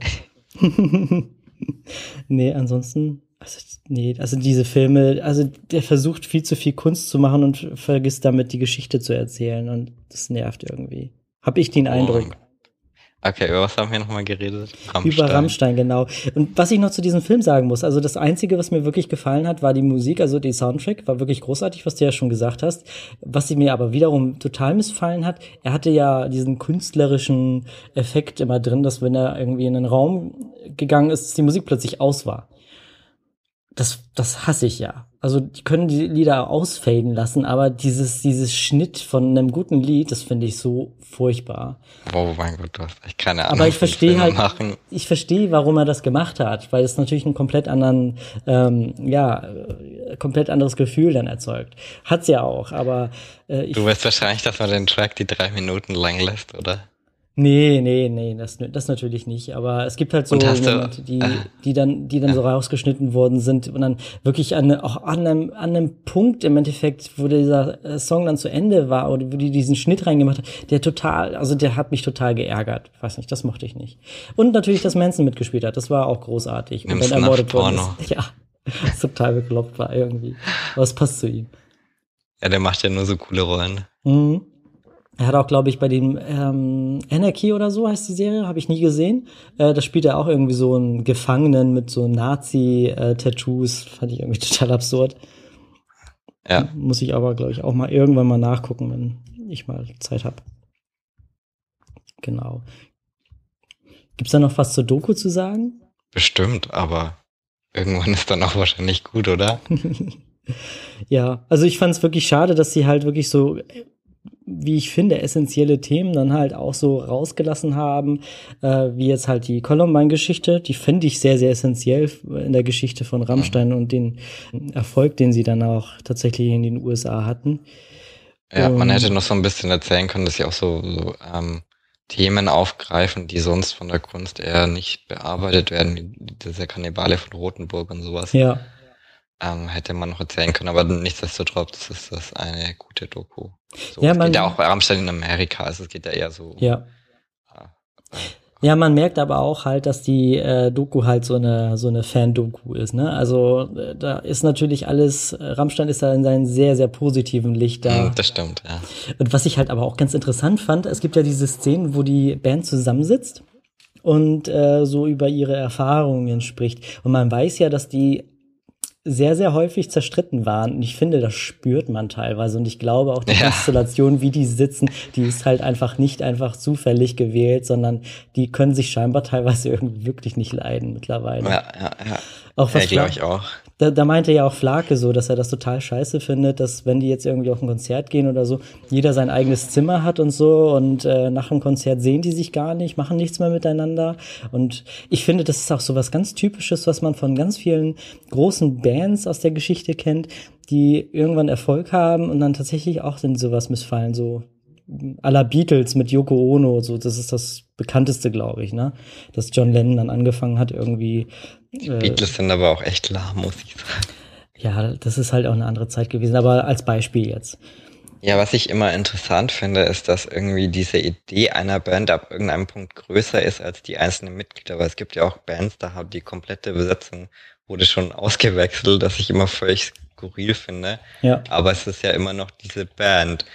Nee, ansonsten, also diese Filme, also der versucht viel zu viel Kunst zu machen und vergisst damit die Geschichte zu erzählen und das nervt irgendwie. Hab ich den Eindruck. Okay, über was haben wir nochmal geredet? Über Rammstein, genau. Und was ich noch zu diesem Film sagen muss, also das Einzige, was mir wirklich gefallen hat, war die Musik, also die Soundtrack, war wirklich großartig, was du ja schon gesagt hast. Was mir aber wiederum total missfallen hat, er hatte ja diesen künstlerischen Effekt immer drin, dass wenn er irgendwie in einen Raum gegangen ist, dass die Musik plötzlich aus war. Das hasse ich ja. Also die können die Lieder ausfaden lassen, aber dieses Schnitt von einem guten Lied, das finde ich so furchtbar. Oh mein Gott, du hast echt keine Ahnung. Aber ich verstehe halt, ich verstehe, warum er das gemacht hat, weil es natürlich einen komplett anderen, komplett anderes Gefühl dann erzeugt. Hat's ja auch, aber du weißt wahrscheinlich, dass man den Track die 3 Minuten lang lässt, oder? Nee, das natürlich nicht. Aber es gibt halt so Momente, die dann so rausgeschnitten worden sind und dann wirklich an einem Punkt im Endeffekt, wo dieser Song dann zu Ende war oder wo die diesen Schnitt reingemacht hat, der hat mich total geärgert. Ich weiß nicht, das mochte ich nicht. Und natürlich, dass Manson mitgespielt hat, das war auch großartig. Und wenn er ermordet worden ist. Ja, das total bekloppt war irgendwie. Aber es passt zu ihm. Ja, der macht ja nur so coole Rollen. Mhm. Er hat auch, glaube ich, bei dem Anarchy oder so heißt die Serie, habe ich nie gesehen. Da spielt er auch irgendwie so einen Gefangenen mit so Nazi-Tattoos. Fand ich irgendwie total absurd. Ja. Muss ich aber, glaube ich, auch mal irgendwann mal nachgucken, wenn ich mal Zeit habe. Genau. Gibt's da noch was zur Doku zu sagen? Bestimmt, aber irgendwann ist dann auch wahrscheinlich gut, oder? Ja, also ich fand es wirklich schade, dass sie halt wirklich so, wie ich finde, essentielle Themen dann halt auch so rausgelassen haben, wie jetzt halt die Columbine-Geschichte, die finde ich sehr, sehr essentiell in der Geschichte von Rammstein und den Erfolg, den sie dann auch tatsächlich in den USA hatten. Ja, man hätte noch so ein bisschen erzählen können, dass sie auch so Themen aufgreifen, die sonst von der Kunst eher nicht bearbeitet werden, wie dieser Kannibale von Rothenburg und sowas. Ja. Hätte man noch erzählen können, aber nichtsdestotrotz ist das eine gute Doku. So, ja, es geht ja auch bei Rammstein in Amerika, also es geht ja eher so. Ja. Ja, man merkt aber auch halt, dass die Doku halt so eine Fan-Doku ist, ne? Also da ist natürlich alles, Rammstein ist da in seinem sehr, sehr positiven Licht da. Das stimmt, ja. Und was ich halt aber auch ganz interessant fand, es gibt ja diese Szenen, wo die Band zusammensitzt und so über ihre Erfahrungen spricht. Und man weiß ja, dass die sehr, sehr häufig zerstritten waren. Und ich finde, das spürt man teilweise. Und ich glaube auch, die Konstellation, wie die sitzen, die ist halt einfach nicht einfach zufällig gewählt, sondern die können sich scheinbar teilweise irgendwie wirklich nicht leiden mittlerweile. Ja. Auch was glaube ich auch. Da meinte ja auch Flake so, dass er das total scheiße findet, dass wenn die jetzt irgendwie auf ein Konzert gehen oder so, jeder sein eigenes Zimmer hat und so und nach dem Konzert sehen die sich gar nicht, machen nichts mehr miteinander. Und ich finde, das ist auch so was ganz Typisches, was man von ganz vielen großen Bands aus der Geschichte kennt, die irgendwann Erfolg haben und dann tatsächlich auch in sowas missfallen, so à la Beatles mit Yoko Ono, so, das ist das bekannteste, glaube ich, ne? Dass John Lennon dann angefangen hat, irgendwie. Die Beatles sind aber auch echt lahm, muss ich sagen. Ja, das ist halt auch eine andere Zeit gewesen, aber als Beispiel jetzt. Ja, was ich immer interessant finde, ist, dass irgendwie diese Idee einer Band ab irgendeinem Punkt größer ist als die einzelnen Mitglieder, weil es gibt ja auch Bands, da hat die komplette Besetzung wurde schon ausgewechselt, das ich immer völlig skurril finde. Ja. Aber es ist ja immer noch diese Band.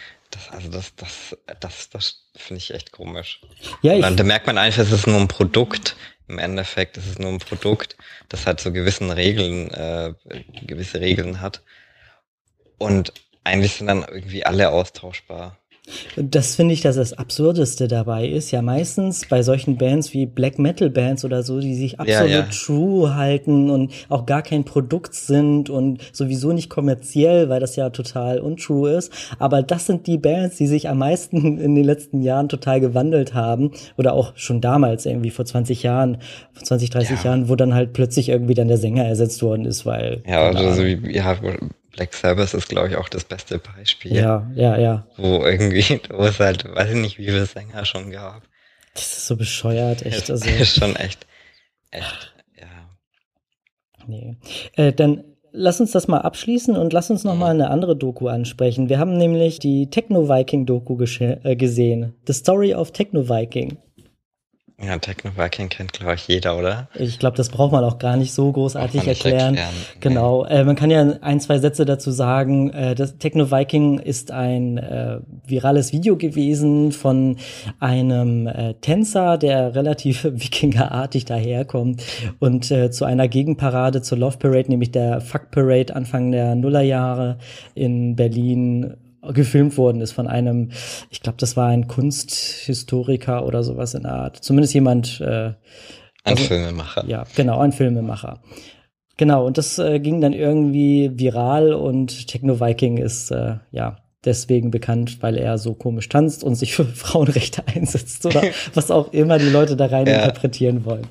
Das finde ich echt komisch. Ja, und dann da merkt man einfach, es ist nur ein Produkt. Im Endeffekt ist es nur ein Produkt, das halt so gewisse Regeln hat. Und eigentlich sind dann irgendwie alle austauschbar. Das finde ich, dass das Absurdeste dabei ist. Ja, meistens bei solchen Bands wie Black Metal Bands oder so, die sich absolut true halten und auch gar kein Produkt sind und sowieso nicht kommerziell, weil das ja total untrue ist. Aber das sind die Bands, die sich am meisten in den letzten Jahren total gewandelt haben. Oder auch schon damals, irgendwie vor 20 Jahren, vor 20, 30 Jahren, wo dann halt plötzlich irgendwie dann der Sänger ersetzt worden ist, weil. Ja, oder so wie, Black Sabbath ist, glaube ich, auch das beste Beispiel. Ja. Wo es halt, weiß ich nicht, wie viele Sänger schon gab. Das ist so bescheuert, echt. Das ist schon echt, ja. Nee. Dann lass uns das mal abschließen und lass uns noch mal eine andere Doku ansprechen. Wir haben nämlich die Techno-Viking-Doku gesehen. The Story of Techno-Viking. Ja, Techno-Viking kennt, glaube ich, jeder, oder? Ich glaube, das braucht man auch gar nicht so großartig erklären. Genau. Man kann ja ein, zwei Sätze dazu sagen. Das Techno-Viking ist ein virales Video gewesen von einem Tänzer, der relativ wikingerartig daherkommt und zu einer Gegenparade zur Love Parade, nämlich der Fuck Parade Anfang der Nullerjahre in Berlin gefilmt worden ist von einem, ich glaube, das war ein Kunsthistoriker oder sowas in der Art. Zumindest jemand. Ein Filmemacher. Ja, genau, ein Filmemacher. Genau, und das ging dann irgendwie viral und Techno-Viking ist, deswegen bekannt, weil er so komisch tanzt und sich für Frauenrechte einsetzt oder was auch immer die Leute da rein interpretieren wollen.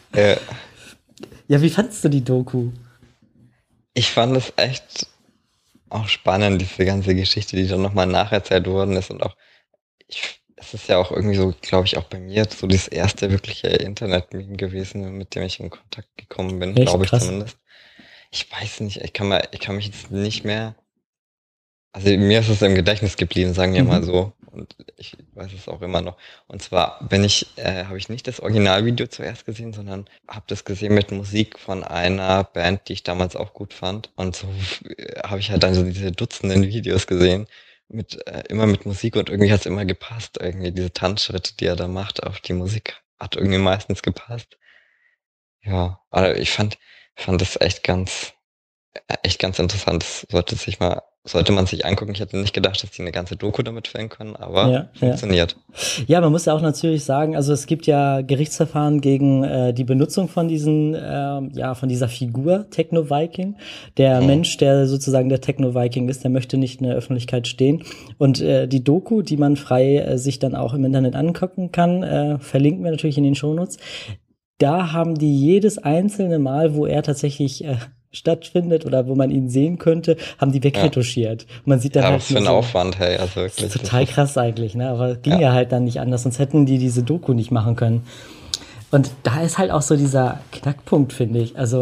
Ja, wie fandst du die Doku? Ich fand es echt auch spannend, diese ganze Geschichte, die dann nochmal nacherzählt worden ist und auch, es ist ja auch irgendwie so, glaube ich, auch bei mir so das erste wirkliche Internet-Meme gewesen, mit dem ich in Kontakt gekommen bin, glaube ich zumindest. Ich weiß nicht, ich kann mich jetzt nicht mehr, also mir ist es im Gedächtnis geblieben, sagen wir mal so, und ich weiß es auch immer noch. Und zwar habe ich nicht das Originalvideo zuerst gesehen, sondern habe das gesehen mit Musik von einer Band, die ich damals auch gut fand. Und so habe ich halt dann so diese Dutzenden Videos gesehen, immer mit Musik, und irgendwie hat es immer gepasst. Irgendwie diese Tanzschritte, die er da macht, auf die Musik hat irgendwie meistens gepasst. Ja, aber ich fand das echt ganz interessant. Das sollte man sich angucken. Ich hätte nicht gedacht, dass die eine ganze Doku damit filmen können, aber funktioniert. Ja, man muss ja auch natürlich sagen, also es gibt ja Gerichtsverfahren gegen die Benutzung von von dieser Figur Techno-Viking. Der Mensch, der sozusagen der Techno-Viking ist, der möchte nicht in der Öffentlichkeit stehen. Und die Doku, die man frei sich dann auch im Internet angucken kann, verlinken wir natürlich in den Shownotes. Da haben die jedes einzelne Mal, wo er tatsächlich stattfindet oder wo man ihn sehen könnte, haben die wegretuschiert. Man sieht dann halt was für ein Aufwand, hey, also wirklich. Das ist total krass eigentlich, ne? Aber ging ja halt dann nicht anders, sonst hätten die diese Doku nicht machen können. Und da ist halt auch so dieser Knackpunkt, finde ich. Also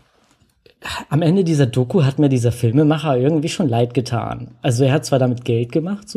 am Ende dieser Doku hat mir dieser Filmemacher irgendwie schon leid getan. Also er hat zwar damit Geld gemacht,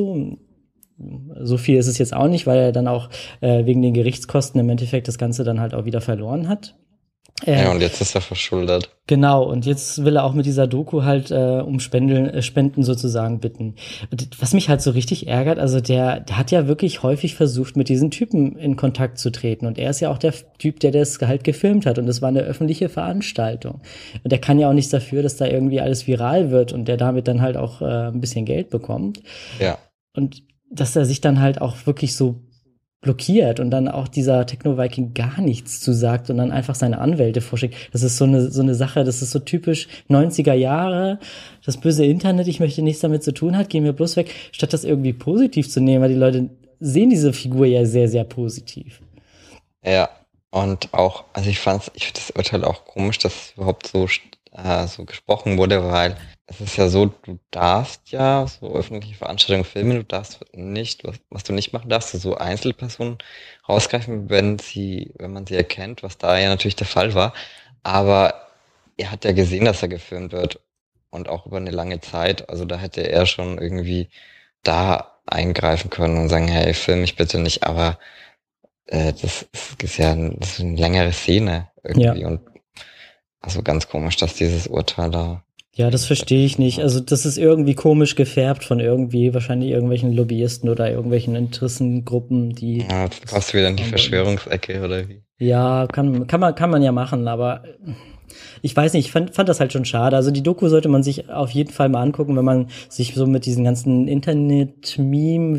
so viel ist es jetzt auch nicht, weil er dann auch wegen den Gerichtskosten im Endeffekt das Ganze dann halt auch wieder verloren hat. Und jetzt ist er verschuldet. Genau, und jetzt will er auch mit dieser Doku halt um Spenden sozusagen bitten. Und was mich halt so richtig ärgert, also der hat ja wirklich häufig versucht, mit diesen Typen in Kontakt zu treten. Und er ist ja auch der Typ, der das halt gefilmt hat. Und das war eine öffentliche Veranstaltung. Und der kann ja auch nichts dafür, dass da irgendwie alles viral wird und der damit dann halt auch ein bisschen Geld bekommt. Ja. Und dass er sich dann halt auch wirklich so blockiert und dann auch dieser Techno-Viking gar nichts zu sagt und dann einfach seine Anwälte vorschickt. Das ist so eine Sache, das ist so typisch 90er Jahre, das böse Internet, ich möchte nichts damit zu tun hat, gehen wir bloß weg, statt das irgendwie positiv zu nehmen, weil die Leute sehen diese Figur ja sehr, sehr positiv. Ja, und auch, also ich finde das Urteil auch komisch, dass es überhaupt so gesprochen wurde, weil es ist ja so, du darfst ja so öffentliche Veranstaltungen filmen, du darfst nicht, was du nicht machen darfst, so Einzelpersonen rausgreifen, wenn man sie erkennt, was da ja natürlich der Fall war. Aber er hat ja gesehen, dass er gefilmt wird und auch über eine lange Zeit. Also da hätte er schon irgendwie da eingreifen können und sagen, hey, film mich bitte nicht. Aber das ist eine längere Szene irgendwie. Ja. Und also ganz komisch, dass dieses Urteil da. Ja, das verstehe ich nicht. Also das ist irgendwie komisch gefärbt von wahrscheinlich irgendwelchen Lobbyisten oder irgendwelchen Interessengruppen, die. Ja, du passt wieder in die Verschwörungsecke oder wie? Ja, kann man ja machen, aber Ich weiß nicht, ich fand das halt schon schade. Also die Doku sollte man sich auf jeden Fall mal angucken, wenn man sich so mit diesen ganzen Internet-Meme,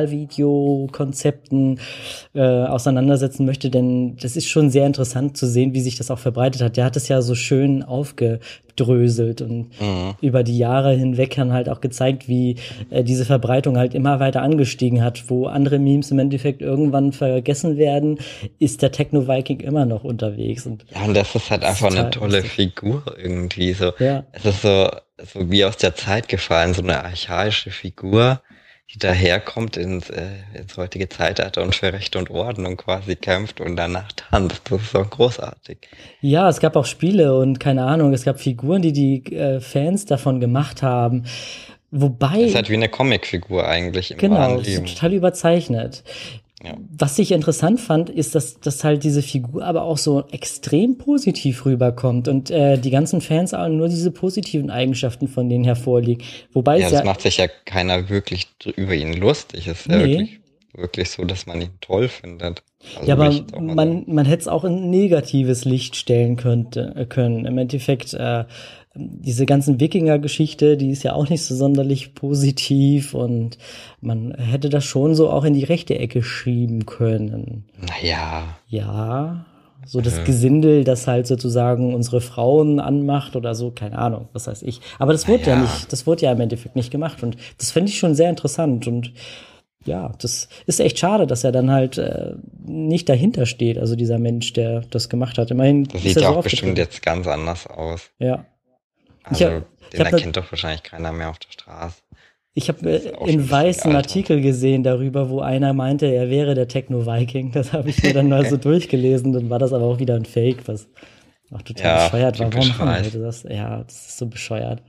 Viral-Video-Konzepten auseinandersetzen möchte, denn das ist schon sehr interessant zu sehen, wie sich das auch verbreitet hat. Der hat es ja so schön aufgedröselt und über die Jahre hinweg dann halt auch gezeigt, wie diese Verbreitung halt immer weiter angestiegen hat. Wo andere Memes im Endeffekt irgendwann vergessen werden, ist der Techno-Viking immer noch unterwegs. Und Ja, und das ist halt einfach eine tolle lustig. Figur irgendwie. So, Ja. es ist so wie aus der Zeit gefallen, so eine archaische Figur, die daherkommt ins heutige Zeitalter und für Recht und Ordnung quasi kämpft und danach tanzt. Das ist so großartig. Ja, es gab auch Spiele und keine Ahnung, es gab Figuren, die Fans davon gemacht haben. Es Wobei, ist halt wie eine Comicfigur eigentlich im genau, wahren es ist Leben. total überzeichnet. Ja. Was ich interessant fand, ist, dass halt diese Figur aber auch so extrem positiv rüberkommt und die ganzen Fans auch nur diese positiven Eigenschaften von denen hervorlegen. Wobei Ja, es das ja, macht sich ja keiner wirklich über ihn lustig. Es ist ja nee, wirklich so, dass man ihn toll findet. Also ja, würde ich aber jetzt auch mal sagen. man hätte es auch in ein negatives Licht stellen können. Im Endeffekt, diese ganzen Wikinger-Geschichte, die ist ja auch nicht so sonderlich positiv und man hätte das schon so auch in die rechte Ecke schieben können. Naja, Ja, so das Gesindel, das halt sozusagen unsere Frauen anmacht oder so, keine Ahnung, was weiß ich. Aber das wurde ja naja. nicht, das wurde ja im Endeffekt nicht gemacht und das fände ich schon sehr interessant und ja, das ist echt schade, dass er dann halt nicht dahinter steht, also dieser Mensch, der das gemacht hat. Immerhin Das ist sieht er ja so auch bestimmt aufgetreten. jetzt ganz anders aus. Ja. Ich Also, habe ich den hab, ne- erkennt doch wahrscheinlich keiner mehr auf der Straße. ich hab, Das ist ja auch schon ein in bisschen Weiß einen gealtert. Artikel gesehen darüber, wo einer meinte, er wäre der Techno-Viking. Das habe ich mir dann mal so durchgelesen, dann war das aber auch wieder ein Fake, was auch total Ja, bescheuert war. Warum typisch machen weiß. Leute das? Ja, das ist so bescheuert.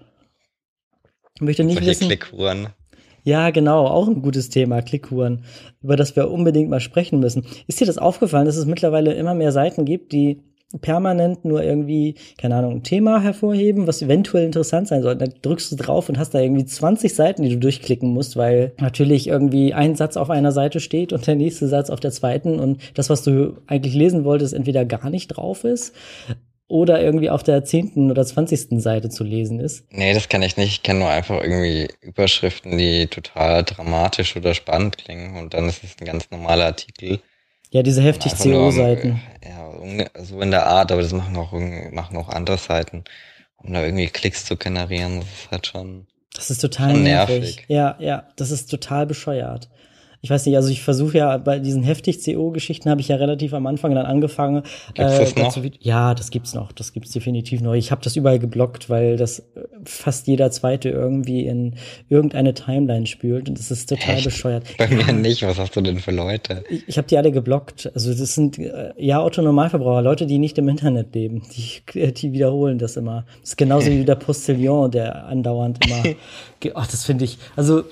Ich möchte Und nicht solche wissen. Klickuhren. Ja, genau, auch ein gutes Thema, Clickhuren, über das wir unbedingt mal sprechen müssen. Ist dir das aufgefallen, dass es mittlerweile immer mehr Seiten gibt, die permanent nur irgendwie, keine Ahnung, ein Thema hervorheben, was eventuell interessant sein soll? Dann drückst du drauf und hast da irgendwie 20 Seiten, die du durchklicken musst, weil natürlich irgendwie ein Satz auf einer Seite steht und der nächste Satz auf der zweiten und das, was du eigentlich lesen wolltest, entweder gar nicht drauf ist oder irgendwie auf der 10. oder 20. Seite zu lesen ist. Nee, das kann ich nicht. Ich kenne nur einfach irgendwie Überschriften, die total dramatisch oder spannend klingen. Und dann ist es ein ganz normaler Artikel. Ja, diese Und heftig einfach nur, CO-Seiten. so in der Art, aber das machen auch andere Seiten, um da irgendwie Klicks zu generieren. Das ist halt Das ist total schon nervig. nervig. Ja, das ist total bescheuert. Ich weiß nicht, also ich versuche ja bei diesen heftig CO-Geschichten habe ich ja relativ am Anfang dann angefangen. Gibt's das noch? Ja, das gibt's noch. Das gibt's definitiv noch. Ich habe das überall geblockt, weil das fast jeder Zweite irgendwie in irgendeine Timeline spült und das ist total Echt? bescheuert. Bei mir nicht. Was hast du denn für Leute? Ich habe die alle geblockt. Also das sind ja Otto-Normalverbraucher, Leute, die nicht im Internet leben. Die wiederholen das immer. Das ist genauso wie der Postillon, der andauernd immer. Ach, das finde ich. Also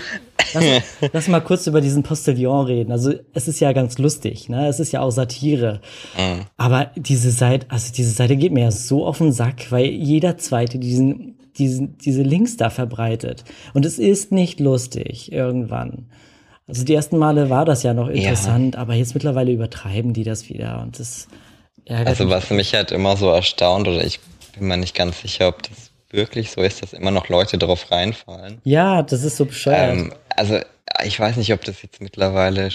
lass mal kurz über diesen Postillon reden. Also es ist ja ganz lustig, ne? Es ist ja auch Satire. Aber diese Seite geht mir ja so auf den Sack, weil jeder Zweite diese Links da verbreitet. Und es ist nicht lustig irgendwann. Also die ersten Male war das ja noch interessant, aber jetzt mittlerweile übertreiben die das wieder und das ärgert Also mich. was mich halt immer so erstaunt, oder ich bin mir nicht ganz sicher, ob das wirklich so ist, dass immer noch Leute drauf reinfallen. Ja, das ist so bescheuert. Also ich weiß nicht, ob das jetzt mittlerweile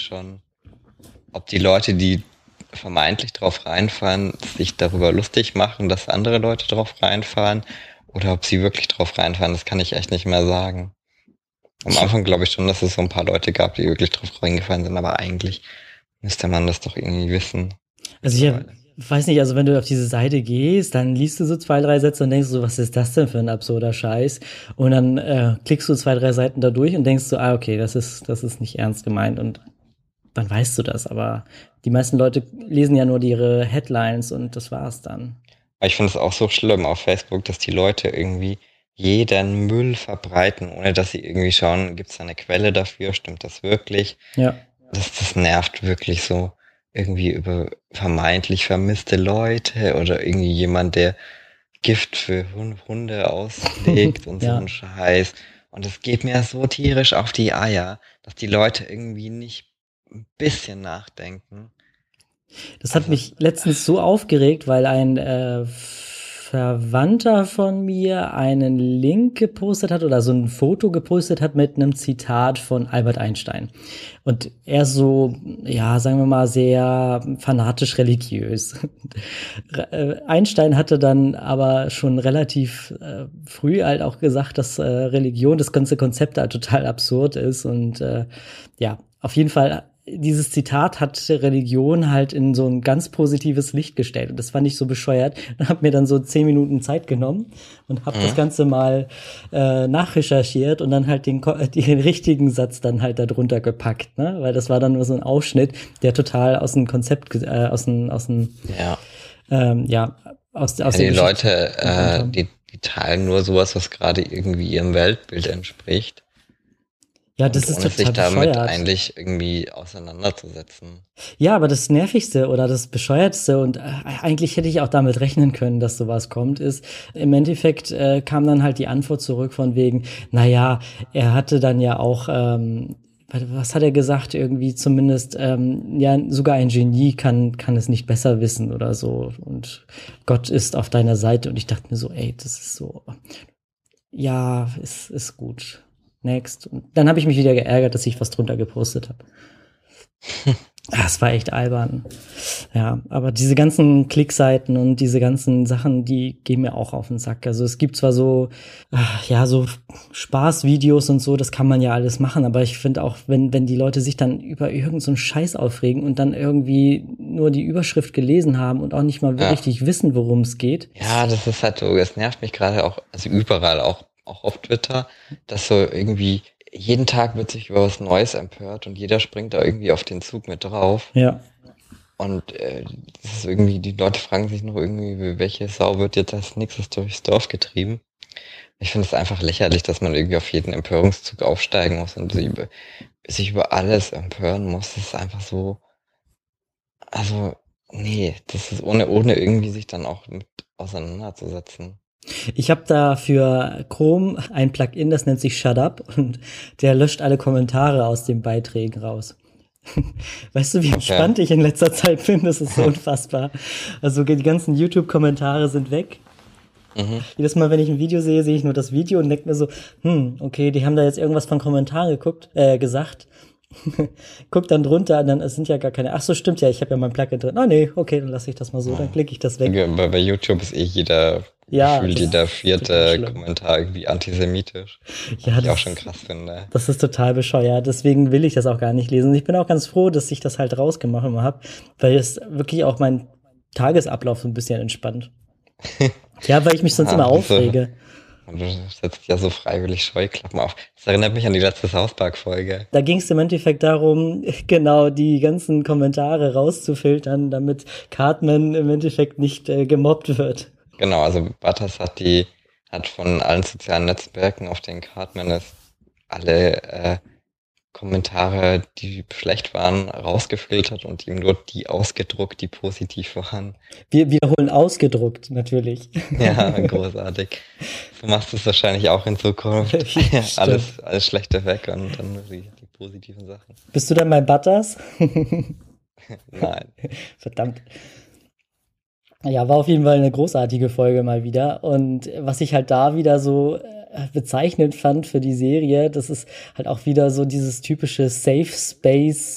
ob die Leute, die vermeintlich drauf reinfallen, sich darüber lustig machen, dass andere Leute drauf reinfallen, oder ob sie wirklich drauf reinfallen, das kann ich echt nicht mehr sagen. Am Anfang glaube ich schon, dass es so ein paar Leute gab, die wirklich drauf reingefallen sind, aber eigentlich müsste man das doch irgendwie wissen. Also weiß nicht, also wenn du auf diese Seite gehst, dann liest du so 2, 3 Sätze und denkst so, was ist das denn für ein absurder Scheiß? Und dann klickst du 2, 3 Seiten da durch und denkst so, okay, das ist nicht ernst gemeint und dann weißt du das, aber die meisten Leute lesen ja nur ihre Headlines und das war's dann. Aber ich finde es auch so schlimm auf Facebook, dass die Leute irgendwie jeden Müll verbreiten, ohne dass sie irgendwie schauen, gibt es da eine Quelle dafür, stimmt das wirklich? Ja. Das nervt wirklich so, irgendwie über vermeintlich vermisste Leute oder irgendwie jemand, der Gift für Hunde auslegt und so Ja. ein Scheiß. Und es geht mir so tierisch auf die Eier, dass die Leute irgendwie nicht ein bisschen nachdenken. Das hat mich letztens so aufgeregt, weil ein Verwandter von mir einen Link gepostet hat oder so ein Foto gepostet hat mit einem Zitat von Albert Einstein. Und er so, ja, sagen wir mal, sehr fanatisch religiös. Einstein hatte dann aber schon relativ früh halt auch gesagt, dass Religion, das ganze Konzept halt total absurd ist. Und ja, auf jeden Fall, dieses Zitat hat Religion halt in so ein ganz positives Licht gestellt. Und das fand ich so bescheuert. Und habe mir dann so 10 Minuten Zeit genommen und habe das Ganze mal nachrecherchiert und dann halt den richtigen Satz dann halt da drunter gepackt, ne? Weil das war dann nur so ein Ausschnitt, der total aus dem Konzept, aus dem die Leute, die teilen nur sowas, was gerade irgendwie ihrem Weltbild entspricht. Ja, das ist ohne total sich damit bescheuert. eigentlich irgendwie auseinanderzusetzen. Ja, aber das Nervigste oder das Bescheuertste und eigentlich hätte ich auch damit rechnen können, dass sowas kommt, ist, im Endeffekt kam dann halt die Antwort zurück von wegen, naja, er hatte dann ja auch, was hat er gesagt, irgendwie zumindest, ja, sogar ein Genie kann es nicht besser wissen oder so und Gott ist auf deiner Seite und ich dachte mir so, ey, das ist so, ja, ist gut. Next. Und dann habe ich mich wieder geärgert, dass ich was drunter gepostet habe. Es war echt albern. Ja, aber diese ganzen Klickseiten und diese ganzen Sachen, die gehen mir auch auf den Sack. Also es gibt zwar so, ja, so Spaßvideos und so, das kann man ja alles machen, aber ich finde auch, wenn die Leute sich dann über irgend so einen Scheiß aufregen und dann irgendwie nur die Überschrift gelesen haben und auch nicht mal richtig wissen, worum es geht. Ja, das ist halt so, es nervt mich gerade auch, also überall, auch auf Twitter, dass so irgendwie jeden Tag wird sich über was Neues empört und jeder springt da irgendwie auf den Zug mit drauf. Ja. Und das ist irgendwie, die Leute fragen sich noch irgendwie, welche Sau wird jetzt als nächstes durchs Dorf getrieben. Ich finde es einfach lächerlich, dass man irgendwie auf jeden Empörungszug aufsteigen muss und sich über alles empören muss. Das ist einfach so, also, nee, das ist ohne irgendwie sich dann auch mit auseinanderzusetzen. Ich habe da für Chrome ein Plugin, das nennt sich Shut Up und der löscht alle Kommentare aus den Beiträgen raus. Weißt du, wie entspannt ich in letzter Zeit bin? Das ist so unfassbar. Also die ganzen YouTube-Kommentare sind weg. Jedes Mal, wenn ich ein Video sehe, sehe ich nur das Video und denke mir so, okay, die haben da jetzt irgendwas von Kommentaren gesagt. Guck dann drunter, dann es sind ja gar keine. Ach so, stimmt ja, ich habe ja mein Plugin drin. Nee, okay, dann lasse ich das mal so, dann klicke ich das weg. Bei YouTube ist jeder vierte Kommentar irgendwie antisemitisch. Ja, was ich auch schon krass finde. Das ist total bescheuert, deswegen will ich das auch gar nicht lesen. Und ich bin auch ganz froh, dass ich das halt rausgemacht habe, weil es wirklich auch meinen Tagesablauf so ein bisschen entspannt. Ja, weil ich mich sonst immer aufrege. Und du setzt ja so freiwillig Scheuklappen auf. Das erinnert mich an die letzte South Park-Folge. Da ging es im Endeffekt darum, genau die ganzen Kommentare rauszufiltern, damit Cartman im Endeffekt nicht gemobbt wird. Genau, also Butters hat von allen sozialen Netzwerken, auf denen Cartman ist, alle Kommentare, die schlecht waren, rausgefiltert und ihm nur die ausgedruckt, die positiv waren. Wir wiederholen ausgedruckt, natürlich. Ja, großartig. So machst du es wahrscheinlich auch in Zukunft. Ja, alles Schlechte weg und dann nur die positiven Sachen. Bist du dann bei Butters? Nein. Verdammt. Ja, war auf jeden Fall eine großartige Folge mal wieder. Und was ich halt da wieder so bezeichnend fand für die Serie, das ist halt auch wieder so dieses typische Safe Space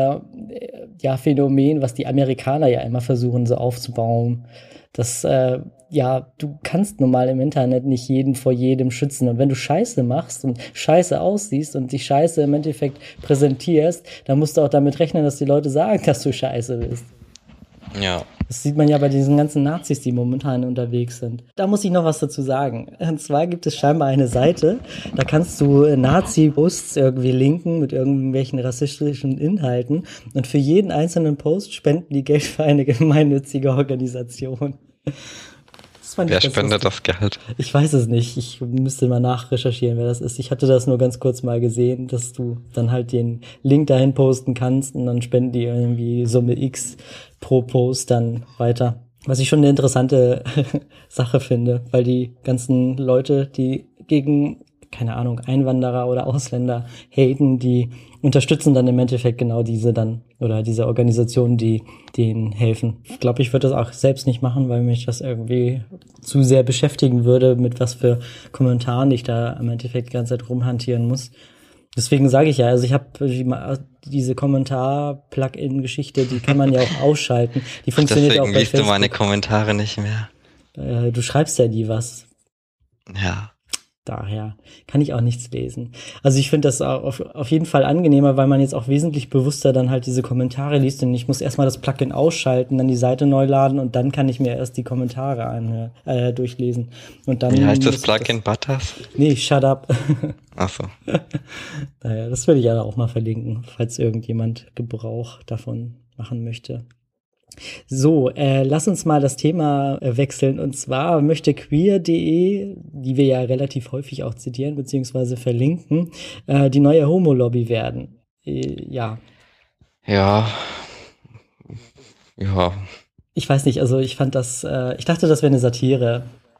Phänomen, was die Amerikaner ja immer versuchen so aufzubauen. Das du kannst nun mal im Internet nicht jeden vor jedem schützen. Und wenn du Scheiße machst und Scheiße aussiehst und die Scheiße im Endeffekt präsentierst, dann musst du auch damit rechnen, dass die Leute sagen, dass du Scheiße bist. Ja. Das sieht man ja bei diesen ganzen Nazis, die momentan unterwegs sind. Da muss ich noch was dazu sagen. Und zwar gibt es scheinbar eine Seite, da kannst du Nazi-Posts irgendwie linken mit irgendwelchen rassistischen Inhalten. Und für jeden einzelnen Post spenden die Geld für eine gemeinnützige Organisation. Wer spendet das Geld? Ich weiß es nicht. Ich müsste mal nachrecherchieren, wer das ist. Ich hatte das nur ganz kurz mal gesehen, dass du dann halt den Link dahin posten kannst und dann spenden die irgendwie Summe X pro Post dann weiter. Was ich schon eine interessante Sache finde, weil die ganzen Leute, die gegen keine Ahnung, Einwanderer oder Ausländer haten, die unterstützen dann im Endeffekt genau diese dann oder diese Organisationen, die denen helfen. Ich glaube, ich würde das auch selbst nicht machen, weil mich das irgendwie zu sehr beschäftigen würde, mit was für Kommentaren ich da im Endeffekt die ganze Zeit rumhantieren muss. Deswegen sage ich ja, also ich habe diese Kommentar-Plugin-Geschichte, die kann man ja auch ausschalten. Die funktioniert Deswegen auch bei liest du Facebook. meine Kommentare nicht mehr. Du schreibst ja nie was. Ja. Daher kann ich auch nichts lesen. Also ich finde das auf jeden Fall angenehmer, weil man jetzt auch wesentlich bewusster dann halt diese Kommentare liest und ich muss erstmal das Plugin ausschalten, dann die Seite neu laden und dann kann ich mir erst die Kommentare durchlesen. Und dann Wie heißt das Plugin? Butters? Nee, shut up. Ach so. Naja, das würde ich ja auch mal verlinken, falls irgendjemand Gebrauch davon machen möchte. So, lass uns mal das Thema wechseln. Und zwar möchte queer.de, die wir ja relativ häufig auch zitieren bzw. verlinken, die neue Homo-Lobby werden. Ja. Ja. Ja. Ich weiß nicht, also ich dachte, das wäre eine Satire.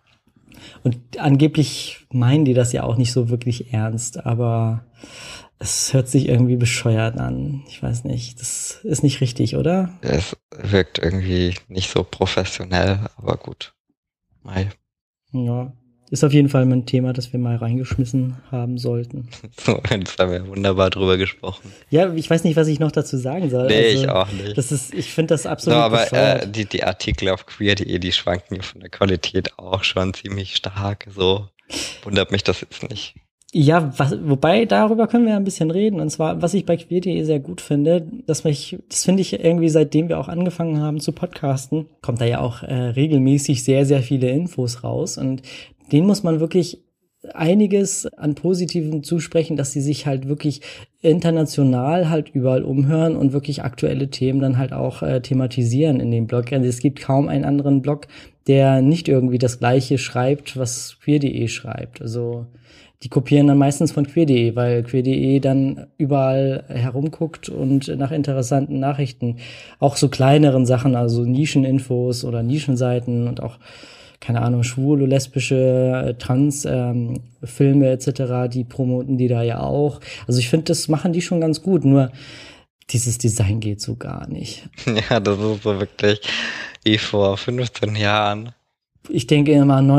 Und angeblich meinen die das ja auch nicht so wirklich ernst, aber es hört sich irgendwie bescheuert an. Ich weiß nicht, das ist nicht richtig, oder? Es wirkt irgendwie nicht so professionell, aber gut. Mai. Ja, ist auf jeden Fall ein Thema, das wir mal reingeschmissen haben sollten. So, jetzt haben wir wunderbar drüber gesprochen. Ja, ich weiß nicht, was ich noch dazu sagen soll. Nee, also, ich auch nicht. Ich finde das absolut aber bescheuert. die Artikel auf queer.de, die schwanken ja von der Qualität auch schon ziemlich stark. So wundert mich das jetzt nicht. Ja, wobei darüber können wir ja ein bisschen reden. Und zwar, was ich bei queer.de sehr gut finde, das finde ich irgendwie, seitdem wir auch angefangen haben zu podcasten, kommt da ja auch regelmäßig sehr, sehr viele Infos raus. Und denen muss man wirklich einiges an Positiven zusprechen, dass sie sich halt wirklich international halt überall umhören und wirklich aktuelle Themen dann halt auch thematisieren in dem Blog. Also es gibt kaum einen anderen Blog, der nicht irgendwie das Gleiche schreibt, was queer.de schreibt. Also die kopieren dann meistens von queer.de, weil queer.de dann überall herumguckt und nach interessanten Nachrichten, auch so kleineren Sachen, also Nischeninfos oder Nischenseiten und auch, keine Ahnung, schwule, lesbische, trans Filme etc., die promoten die da ja auch. Also ich finde, das machen die schon ganz gut, nur dieses Design geht so gar nicht. Ja, das ist so wirklich wie vor 15 Jahren. Ich denke immer an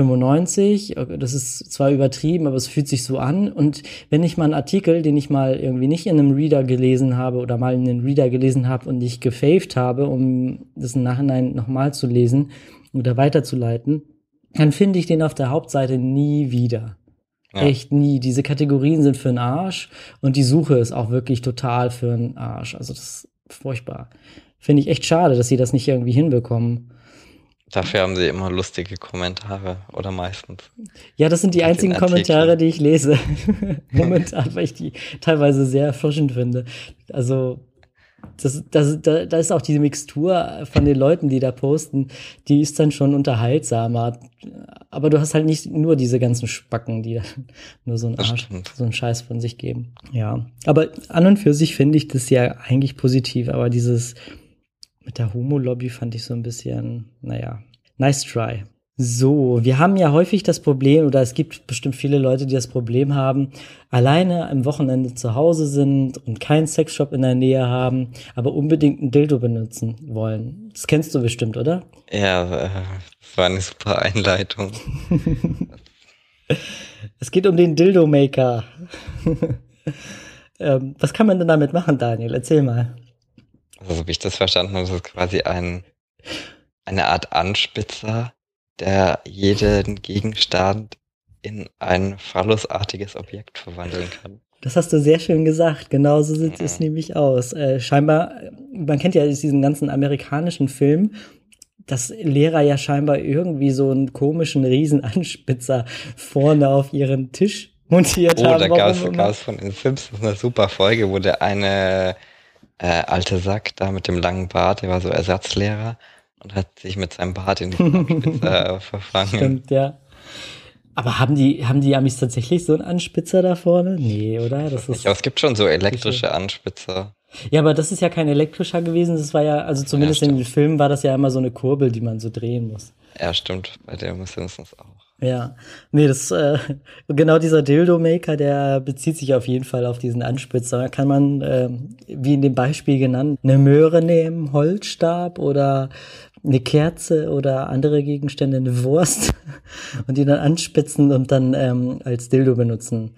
1995, das ist zwar übertrieben, aber es fühlt sich so an. Und wenn ich mal einen Artikel, den ich mal irgendwie nicht in einem Reader gelesen habe oder mal in den Reader gelesen habe und nicht gefaved habe, um das im Nachhinein nochmal zu lesen oder weiterzuleiten, dann finde ich den auf der Hauptseite nie wieder. Ja. Echt nie. Diese Kategorien sind für den Arsch und die Suche ist auch wirklich total für den Arsch. Also das ist furchtbar. Finde ich echt schade, dass sie das nicht irgendwie hinbekommen. Dafür haben sie immer lustige Kommentare, oder meistens. Ja, das sind die einzigen Kommentare, die ich lese. Momentan, weil ich die teilweise sehr erfrischend finde. Also, da ist auch diese Mixtur von den Leuten, die da posten, die ist dann schon unterhaltsamer. Aber du hast halt nicht nur diese ganzen Spacken, die da nur so einen Scheiß von sich geben. Ja, aber an und für sich finde ich das ja eigentlich positiv, aber dieses mit der Homo-Lobby fand ich so ein bisschen, naja, nice try. So, wir haben ja häufig das Problem, oder es gibt bestimmt viele Leute, die das Problem haben, alleine am Wochenende zu Hause sind und keinen Sexshop in der Nähe haben, aber unbedingt ein Dildo benutzen wollen. Das kennst du bestimmt, oder? Ja, das war eine super Einleitung. Es geht um den Dildo-Maker. Was kann man denn damit machen, Daniel? Erzähl mal. Also, so wie ich das verstanden habe, ist das quasi eine Art Anspitzer, der jeden Gegenstand in ein phallusartiges Objekt verwandeln kann. Das hast du sehr schön gesagt. Genau so sieht es nämlich aus. Scheinbar, man kennt ja diesen ganzen amerikanischen Film, dass Lehrer ja scheinbar irgendwie so einen komischen Riesenanspitzer vorne auf ihren Tisch montiert haben. Da gab es von den Simpsons eine super Folge, wo der eine alte Sack da mit dem langen Bart, der war so Ersatzlehrer und hat sich mit seinem Bart in die Anspitzer verfangen. Stimmt, ja. Aber haben die Amis tatsächlich so einen Anspitzer da vorne? Nee, oder? Das ist aber es gibt schon so elektrische Anspitzer. Ja, aber das ist ja kein elektrischer gewesen. Das war ja, also zumindest in den Filmen war das ja immer so eine Kurbel, die man so drehen muss. Ja, stimmt. Bei den Simpsons auch. Ja, nee, genau dieser Dildo-Maker, der bezieht sich auf jeden Fall auf diesen Anspitzer. Da kann man, wie in dem Beispiel genannt, eine Möhre nehmen, Holzstab oder eine Kerze oder andere Gegenstände, eine Wurst und die dann anspitzen und dann als Dildo benutzen.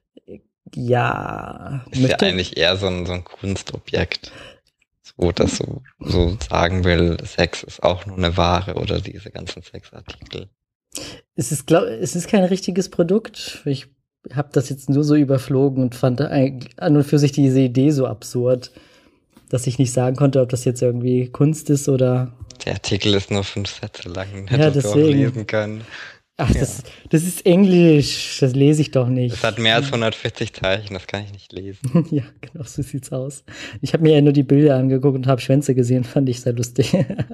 Ja, Ist ja eigentlich eher so ein Kunstobjekt. So, dass so sagen will, Sex ist auch nur eine Ware oder diese ganzen Sexartikel. es ist kein richtiges Produkt. Ich habe das jetzt nur so überflogen und fand an und für sich diese Idee so absurd, dass ich nicht sagen konnte, ob das jetzt irgendwie Kunst ist oder. Der Artikel ist nur 5 Sätze lang, Ja, hättest du auch deswegen. lesen können. Ach, Ja. das ist Englisch, das lese ich doch nicht. Es hat mehr als 140 Zeichen, das kann ich nicht lesen. Ja, genau, so sieht's aus. Ich habe mir ja nur die Bilder angeguckt und habe Schwänze gesehen, fand ich sehr lustig.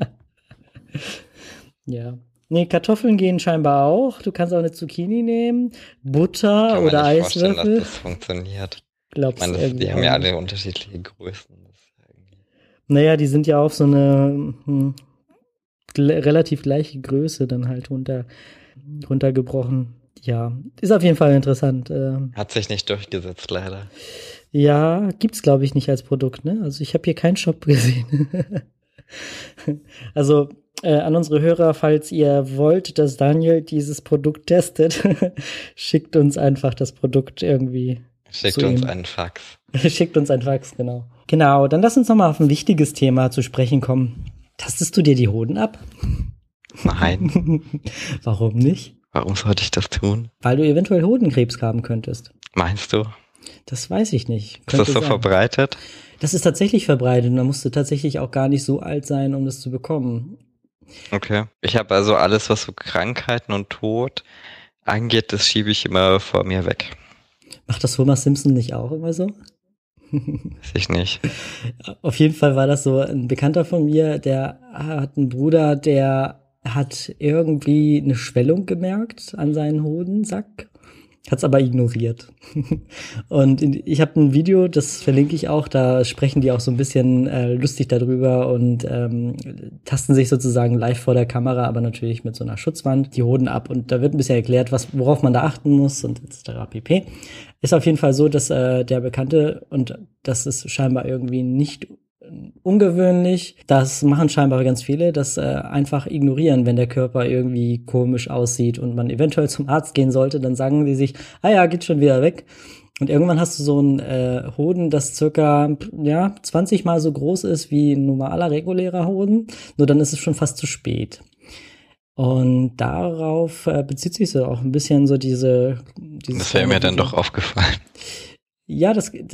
Ja. Nee, Kartoffeln gehen scheinbar auch. Du kannst auch eine Zucchini nehmen, Butter Kann man oder nicht vorstellen, Eiswürfel. dass das funktioniert. Ich Glaubst meine, du die irgendwie haben ja auch alle unterschiedliche Größen. Das ist irgendwie- Naja, die sind ja auf so eine relativ gleiche Größe dann halt runtergebrochen. Ja, ist auf jeden Fall interessant. Hat sich nicht durchgesetzt, leider. Ja, gibt's glaube ich nicht als Produkt, ne? Also ich habe hier keinen Shop gesehen. Also an unsere Hörer, falls ihr wollt, dass Daniel dieses Produkt testet, schickt uns einfach das Produkt irgendwie. Schickt zu uns ihm. einen Fax. Schickt uns ein Fax, genau. Genau, dann lass uns nochmal auf ein wichtiges Thema zu sprechen kommen. Tastest du dir die Hoden ab? Nein. Warum nicht? Warum sollte ich das tun? Weil du eventuell Hodenkrebs haben könntest. Meinst du? Das weiß ich nicht. Ist das so verbreitet? Das ist tatsächlich verbreitet und da musst du tatsächlich auch gar nicht so alt sein, um das zu bekommen. Okay. Ich habe also alles, was so Krankheiten und Tod angeht, das schiebe ich immer vor mir weg. Macht das Homer Simpson nicht auch immer so? Weiß ich nicht. Auf jeden Fall war das so ein Bekannter von mir, der hat einen Bruder, der hat irgendwie eine Schwellung gemerkt an seinen Hodensack, hat's aber ignoriert. Und ich habe ein Video, das verlinke ich auch, da sprechen die auch so ein bisschen lustig darüber und tasten sich sozusagen live vor der Kamera, aber natürlich mit so einer Schutzwand die Hoden ab. Und da wird ein bisschen erklärt, worauf man da achten muss und etc. pp. Ist auf jeden Fall so, dass der Bekannte, und das ist scheinbar irgendwie nicht ungewöhnlich, das machen scheinbar ganz viele, das einfach ignorieren, wenn der Körper irgendwie komisch aussieht und man eventuell zum Arzt gehen sollte, dann sagen die sich, ah ja, geht schon wieder weg. Und irgendwann hast du so einen Hoden, das circa 20 Mal so groß ist wie ein normaler, regulärer Hoden, nur dann ist es schon fast zu spät. Und darauf bezieht sich so auch ein bisschen so dieses Das wäre mir dann doch aufgefallen. Ja,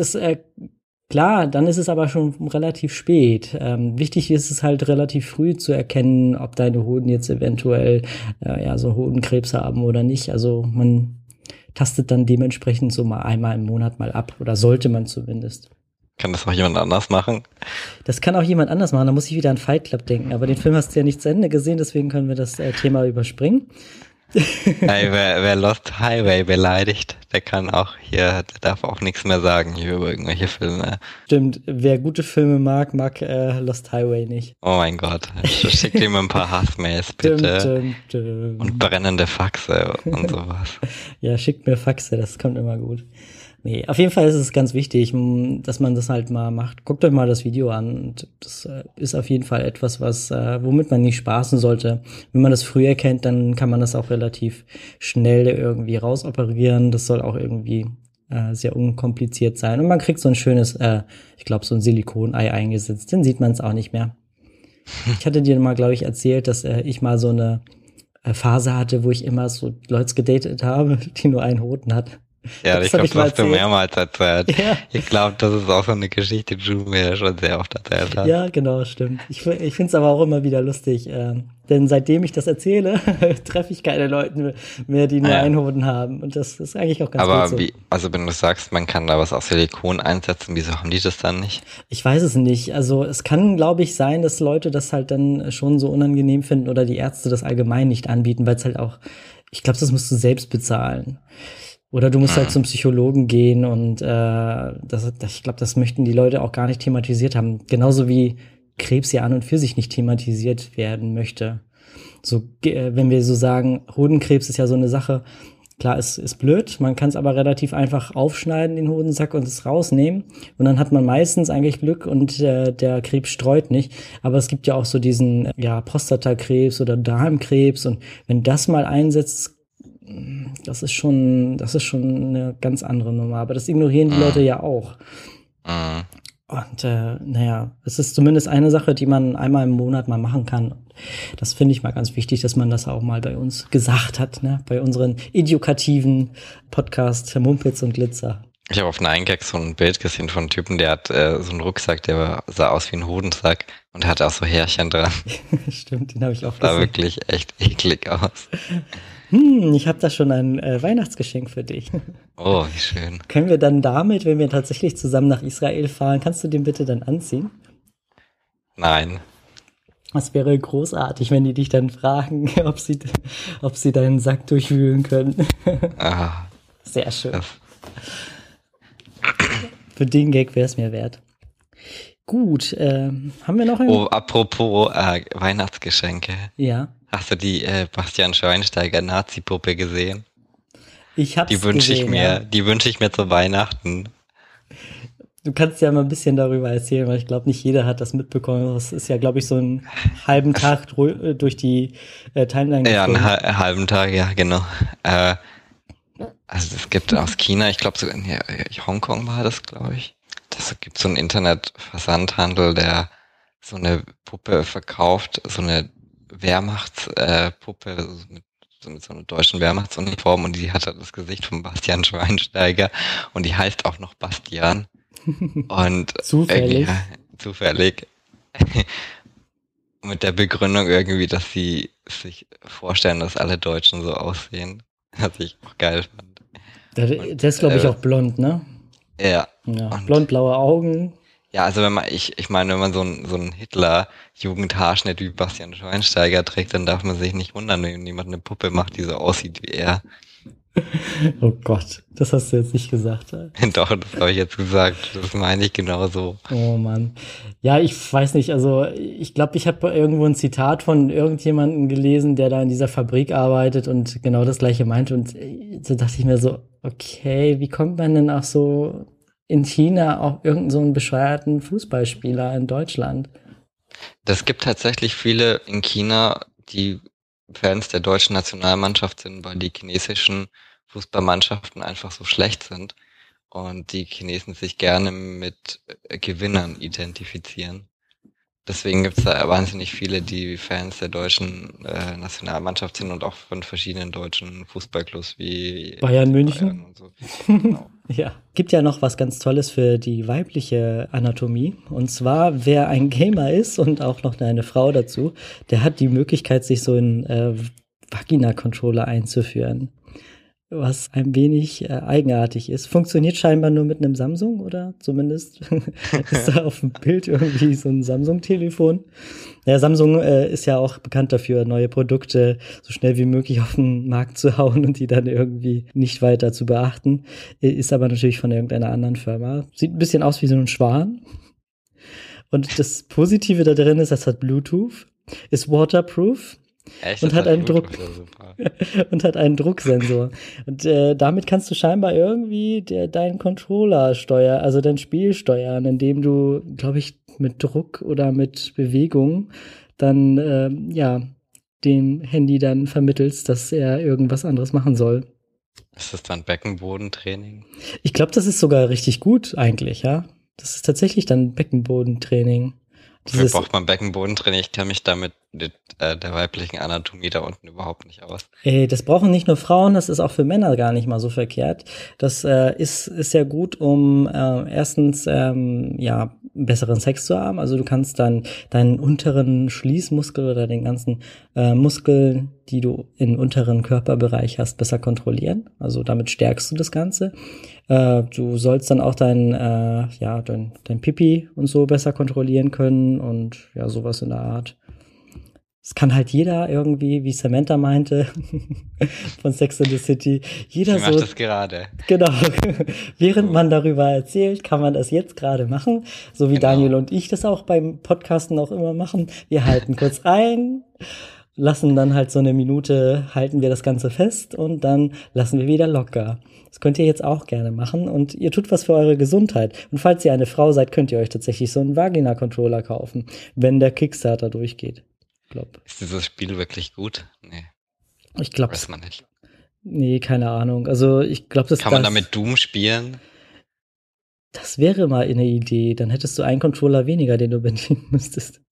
klar, dann ist es aber schon relativ spät. Wichtig ist es halt relativ früh zu erkennen, ob deine Hoden jetzt eventuell so Hodenkrebs haben oder nicht. Also man tastet dann dementsprechend so mal einmal im Monat mal ab, oder sollte man zumindest. Kann das auch jemand anders machen? Das kann auch jemand anders machen, da muss ich wieder an Fight Club denken. Aber den Film hast du ja nicht zu Ende gesehen, deswegen können wir das Thema überspringen. Hey, wer Lost Highway beleidigt, der darf auch nichts mehr sagen hier über irgendwelche Filme. Stimmt, wer gute Filme mag Lost Highway nicht. Oh mein Gott, schickt ihm ein paar Hassmails bitte. Und brennende Faxe und sowas. Ja, schickt mir Faxe, das kommt immer gut. Nee, auf jeden Fall ist es ganz wichtig, dass man das halt mal macht. Guckt euch mal das Video an. Und das ist auf jeden Fall etwas, womit man nicht spaßen sollte. Wenn man das früh erkennt, dann kann man das auch relativ schnell irgendwie rausoperieren. Das soll auch irgendwie sehr unkompliziert sein. Und man kriegt so ein schönes, ich glaube, so ein Silikonei eingesetzt. Dann sieht man es auch nicht mehr. Ich hatte dir mal, glaube ich, erzählt, dass ich mal so eine Phase hatte, wo ich immer so Leute gedatet habe, die nur einen Hoden hat. Ja, ich glaube, das hast du mehrmals erzählt. Ja. Ich glaube, das ist auch so eine Geschichte, die du mir schon sehr oft erzählt hast. Ja, genau, stimmt. Ich finde es aber auch immer wieder lustig, denn seitdem ich das erzähle, treffe ich keine Leute mehr, die nur einen Hoden haben. Und das ist eigentlich auch ganz gut so. Also wenn du sagst, man kann da was aus Silikon einsetzen, wieso haben die das dann nicht? Ich weiß es nicht. Also es kann, glaube ich, sein, dass Leute das halt dann schon so unangenehm finden oder die Ärzte das allgemein nicht anbieten, weil es halt auch, ich glaube, das musst du selbst bezahlen. Oder du musst halt zum Psychologen gehen und ich glaube, das möchten die Leute auch gar nicht thematisiert haben. Genauso wie Krebs ja an und für sich nicht thematisiert werden möchte. So, wenn wir so sagen, Hodenkrebs ist ja so eine Sache, klar, es ist blöd, man kann es aber relativ einfach aufschneiden, den Hodensack, und es rausnehmen. Und dann hat man meistens eigentlich Glück und der Krebs streut nicht. Aber es gibt ja auch so diesen Prostatakrebs oder Darmkrebs. Und wenn das mal einsetzt, das ist schon eine ganz andere Nummer. Aber das ignorieren die Leute ja auch. Und es ist zumindest eine Sache, die man einmal im Monat mal machen kann. Und das finde ich mal ganz wichtig, dass man das auch mal bei uns gesagt hat, ne? Bei unseren edukativen Podcast Mumpitz und Glitzer. Ich habe auf 9gag so ein Bild gesehen von einem Typen, der hat so einen Rucksack, der sah aus wie ein Hodensack und hatte auch so Härchen dran. Stimmt, den habe ich auch gesehen. Sah gesehen. wirklich echt eklig aus. Ich habe da schon ein Weihnachtsgeschenk für dich. Oh, wie schön. Können wir dann damit, wenn wir tatsächlich zusammen nach Israel fahren, kannst du den bitte dann anziehen? Nein. Das wäre großartig, wenn die dich dann fragen, ob sie deinen Sack durchwühlen können. Ah, sehr schön. Für den Gag wäre es mir wert. Gut, haben wir noch einen? Oh, apropos Weihnachtsgeschenke. Ja. Hast du die Bastian Schweinsteiger Nazi-Puppe gesehen? Ich hab's gesehen, Die wünsche ich mir zu Weihnachten. Du kannst ja mal ein bisschen darüber erzählen, weil ich glaube, nicht jeder hat das mitbekommen. Das ist ja, glaube ich, so einen halben Tag durch die Timeline geflogen. Ja, einen halben Tag, ja, genau. Also es gibt aus China, ich glaube sogar in Hongkong war das, glaube ich. Das gibt so einen Internetversandhandel, der so eine Puppe verkauft, so eine Wehrmachtspuppe mit so einer deutschen Wehrmachtsuniform, und die hat das Gesicht von Bastian Schweinsteiger und die heißt auch noch Bastian. Und zufällig. Zufällig. Mit der Begründung irgendwie, dass sie sich vorstellen, dass alle Deutschen so aussehen. Was ich auch geil fand. Der ist, glaube ich, auch blond, ne? Ja. Blond-blaue Augen. Ja, also wenn man so einen Hitler-Jugendhaarschnitt wie Bastian Schweinsteiger trägt, dann darf man sich nicht wundern, wenn jemand eine Puppe macht, die so aussieht wie er. Oh Gott, das hast du jetzt nicht gesagt. Doch, das habe ich jetzt gesagt. Das meine ich genau so. Oh Mann. Ja, ich weiß nicht, also ich glaube, ich habe irgendwo ein Zitat von irgendjemandem gelesen, der da in dieser Fabrik arbeitet und genau das Gleiche meinte. Und so dachte ich mir so, okay, wie kommt man denn auch so in China auf irgendeinen so einen bescheuerten Fußballspieler in Deutschland? Das gibt tatsächlich viele in China, die Fans der deutschen Nationalmannschaft sind, weil die chinesischen Fußballmannschaften einfach so schlecht sind und die Chinesen sich gerne mit Gewinnern identifizieren. Deswegen gibt es da wahnsinnig viele, die Fans der deutschen Nationalmannschaft sind und auch von verschiedenen deutschen Fußballclubs wie Bayern München. Bayern und so. Genau. Ja, gibt ja noch was ganz Tolles für die weibliche Anatomie. Und zwar, wer ein Gamer ist und auch noch eine Frau dazu, der hat die Möglichkeit, sich so einen Vagina-Controller einzuführen. Was ein wenig eigenartig ist. Funktioniert scheinbar nur mit einem Samsung, oder zumindest ist da auf dem Bild irgendwie so ein Samsung-Telefon. Ja, Samsung ist ja auch bekannt dafür, neue Produkte so schnell wie möglich auf den Markt zu hauen und die dann irgendwie nicht weiter zu beachten. Ist aber natürlich von irgendeiner anderen Firma. Sieht ein bisschen aus wie so ein Schwan. Und das Positive da drin ist, das hat Bluetooth, ist waterproof. Echt? Und hat einen Drucksensor. Und damit kannst du scheinbar irgendwie deinen Controller steuern, also dein Spiel steuern, indem du, glaube ich, mit Druck oder mit Bewegung dann dem Handy dann vermittelst, dass er irgendwas anderes machen soll. Ist das dann Beckenbodentraining? Ich glaube, das ist sogar richtig gut eigentlich, ja. Das ist tatsächlich dann Beckenbodentraining. Wofür braucht man Beckenbodentraining? Ich kenne mich damit mit der weiblichen Anatomie da unten überhaupt nicht aus. Das brauchen nicht nur Frauen, das ist auch für Männer gar nicht mal so verkehrt. Das ist ja gut, um erstens besseren Sex zu haben. Also du kannst dann deinen unteren Schließmuskel oder den ganzen Muskel, die du im unteren Körperbereich hast, besser kontrollieren. Also damit stärkst du das Ganze. Du sollst dann auch dein Pipi und so besser kontrollieren können und ja, sowas in der Art. Es kann halt jeder irgendwie, wie Samantha meinte, von Sex and the City, jeder Sie macht das gerade. Genau. Während man darüber erzählt, kann man das jetzt gerade machen, so wie Daniel und ich das auch beim Podcasten auch immer machen. Wir halten kurz ein lassen dann halt so eine Minute, halten wir das Ganze fest und dann lassen wir wieder locker. Das könnt ihr jetzt auch gerne machen und ihr tut was für eure Gesundheit. Und falls ihr eine Frau seid, könnt ihr euch tatsächlich so einen Vagina-Controller kaufen, wenn der Kickstarter durchgeht. Ist dieses Spiel wirklich gut? Nee. Ich glaube, weiß man nicht. Nee, keine Ahnung. Also ich glaube, das kann man damit Doom spielen? Das wäre mal eine Idee. Dann hättest du einen Controller weniger, den du bedienen müsstest.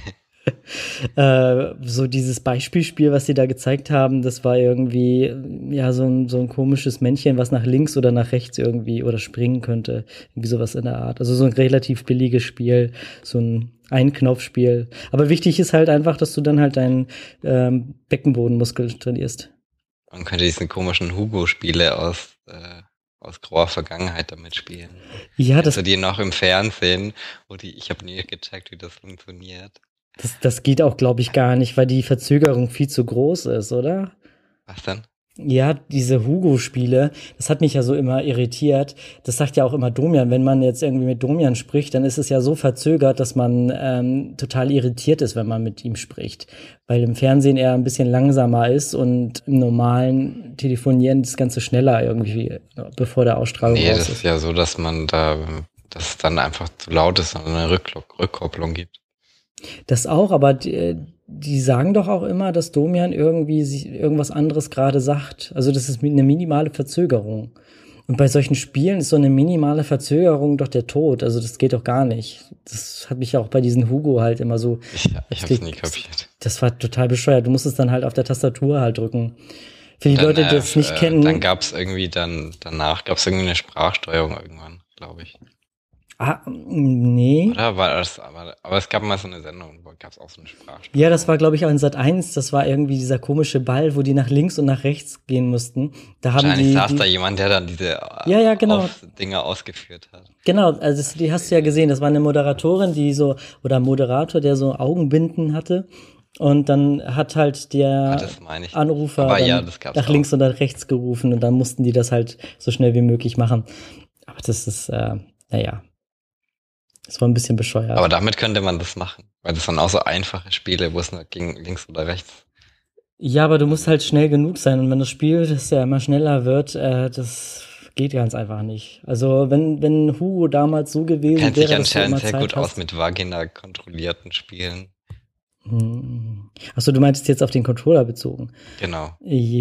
So dieses Beispielspiel, was sie da gezeigt haben, das war irgendwie ja so ein komisches Männchen, was nach links oder nach rechts irgendwie oder springen könnte. Irgendwie sowas in der Art. Also so ein relativ billiges Spiel, so ein Einknopfspiel. Aber wichtig ist halt einfach, dass du dann halt deinen Beckenbodenmuskel trainierst. Man könnte diese komischen Hugo-Spiele aus grauer Vergangenheit damit spielen. Ja, das die noch im Fernsehen, ich habe nie gecheckt, wie das funktioniert. Das geht auch, glaube ich, gar nicht, weil die Verzögerung viel zu groß ist, oder? Was denn? Ja, diese Hugo-Spiele, das hat mich ja so immer irritiert. Das sagt ja auch immer Domian. Wenn man jetzt irgendwie mit Domian spricht, dann ist es ja so verzögert, dass man total irritiert ist, wenn man mit ihm spricht. Weil im Fernsehen er ein bisschen langsamer ist und im normalen Telefonieren das Ganze schneller irgendwie, bevor der Ausstrahlung raus ist. Nee, das ist ja so, dass es dann einfach zu laut ist und eine Rückkopplung gibt. Das auch, aber die sagen doch auch immer, dass Domian irgendwie irgendwas anderes gerade sagt. Also das ist eine minimale Verzögerung. Und bei solchen Spielen ist so eine minimale Verzögerung doch der Tod. Also das geht doch gar nicht. Das hat mich ja auch bei diesen Hugo halt immer so... Ich hab's nie kapiert. Das war total bescheuert. Du musst es dann halt auf der Tastatur halt drücken. Für die Leute, die das nicht kennen... Dann gab's irgendwie danach gab's irgendwie eine Sprachsteuerung irgendwann, glaube ich. Ah, nee. Oder war das, aber es gab mal so eine Sendung, wo gab es auch so eine Sprachsteuerung. Ja, das war, glaube ich, auch in Sat.1, das war irgendwie dieser komische Ball, wo die nach links und nach rechts gehen mussten. Da haben wahrscheinlich saß da jemand, der dann diese genau. Dinge ausgeführt hat. Genau, also die hast du ja gesehen, das war eine Moderatorin, oder Moderator, der so Augenbinden hatte. Und dann hat halt der Anrufer nach links und nach rechts gerufen und dann mussten die das halt so schnell wie möglich machen. Aber das ist, naja. Das war ein bisschen bescheuert. Aber damit könnte man das machen, weil das sind auch so einfache Spiele, wo es nur gegen links oder rechts. Ja, aber du musst halt schnell genug sein und wenn das Spiel, das ja immer schneller wird, das geht ganz einfach nicht. Also wenn Hugo damals so gewesen wäre, dass du anscheinend sehr gut aus mit Vagina-kontrollierten Spielen. Achso, du meintest jetzt auf den Controller bezogen. Genau.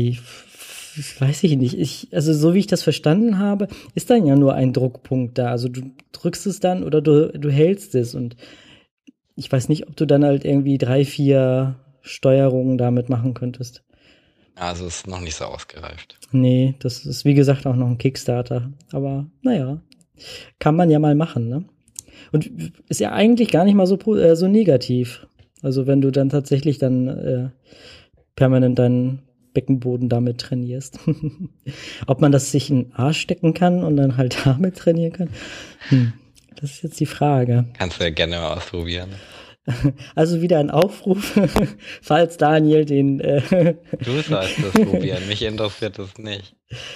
Weiß ich nicht. Also so wie ich das verstanden habe, ist dann ja nur ein Druckpunkt da. Also du drückst es dann oder du hältst es und ich weiß nicht, ob du dann halt irgendwie 3, 4 Steuerungen damit machen könntest. Also ist noch nicht so ausgereift. Nee, das ist wie gesagt auch noch ein Kickstarter. Aber naja, kann man ja mal machen, ne? Und ist ja eigentlich gar nicht mal so negativ. Also wenn du dann tatsächlich dann permanent deinen Beckenboden damit trainierst. Ob man das sich in den Arsch stecken kann und dann halt damit trainieren kann? Das ist jetzt die Frage. Kannst du ja gerne mal ausprobieren. Also wieder ein Aufruf, falls Daniel den... Du sollst das probieren, mich interessiert das nicht.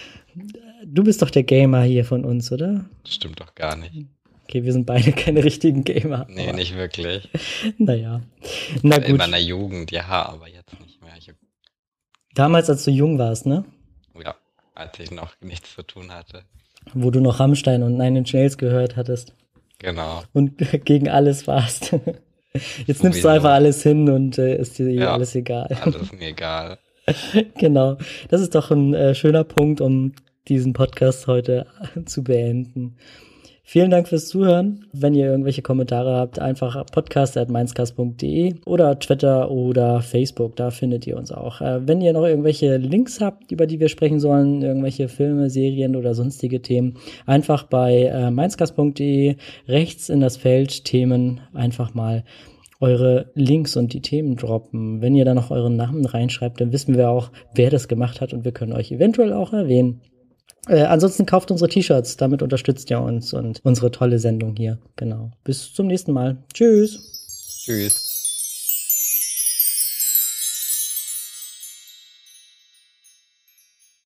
Du bist doch der Gamer hier von uns, oder? Das stimmt doch gar nicht. Okay, wir sind beide keine richtigen Gamer. Nee, aber nicht wirklich. Naja. Na gut. In meiner Jugend, ja, aber jetzt nicht mehr. Damals, als du jung warst, ne? Ja, als ich noch nichts zu tun hatte. Wo du noch Rammstein und Nine Inch Nails gehört hattest. Genau. Und gegen alles warst. Jetzt nimmst du einfach alles hin und ist dir alles egal. Alles mir egal. Genau. Das ist doch ein schöner Punkt, um diesen Podcast heute zu beenden. Vielen Dank fürs Zuhören. Wenn ihr irgendwelche Kommentare habt, einfach podcast@mainzcast.de oder Twitter oder Facebook, da findet ihr uns auch. Wenn ihr noch irgendwelche Links habt, über die wir sprechen sollen, irgendwelche Filme, Serien oder sonstige Themen, einfach bei mainzcast.de rechts in das Feld Themen einfach mal eure Links und die Themen droppen. Wenn ihr da noch euren Namen reinschreibt, dann wissen wir auch, wer das gemacht hat und wir können euch eventuell auch erwähnen. Ansonsten kauft unsere T-Shirts, damit unterstützt ihr uns und unsere tolle Sendung hier. Genau. Bis zum nächsten Mal. Tschüss. Tschüss.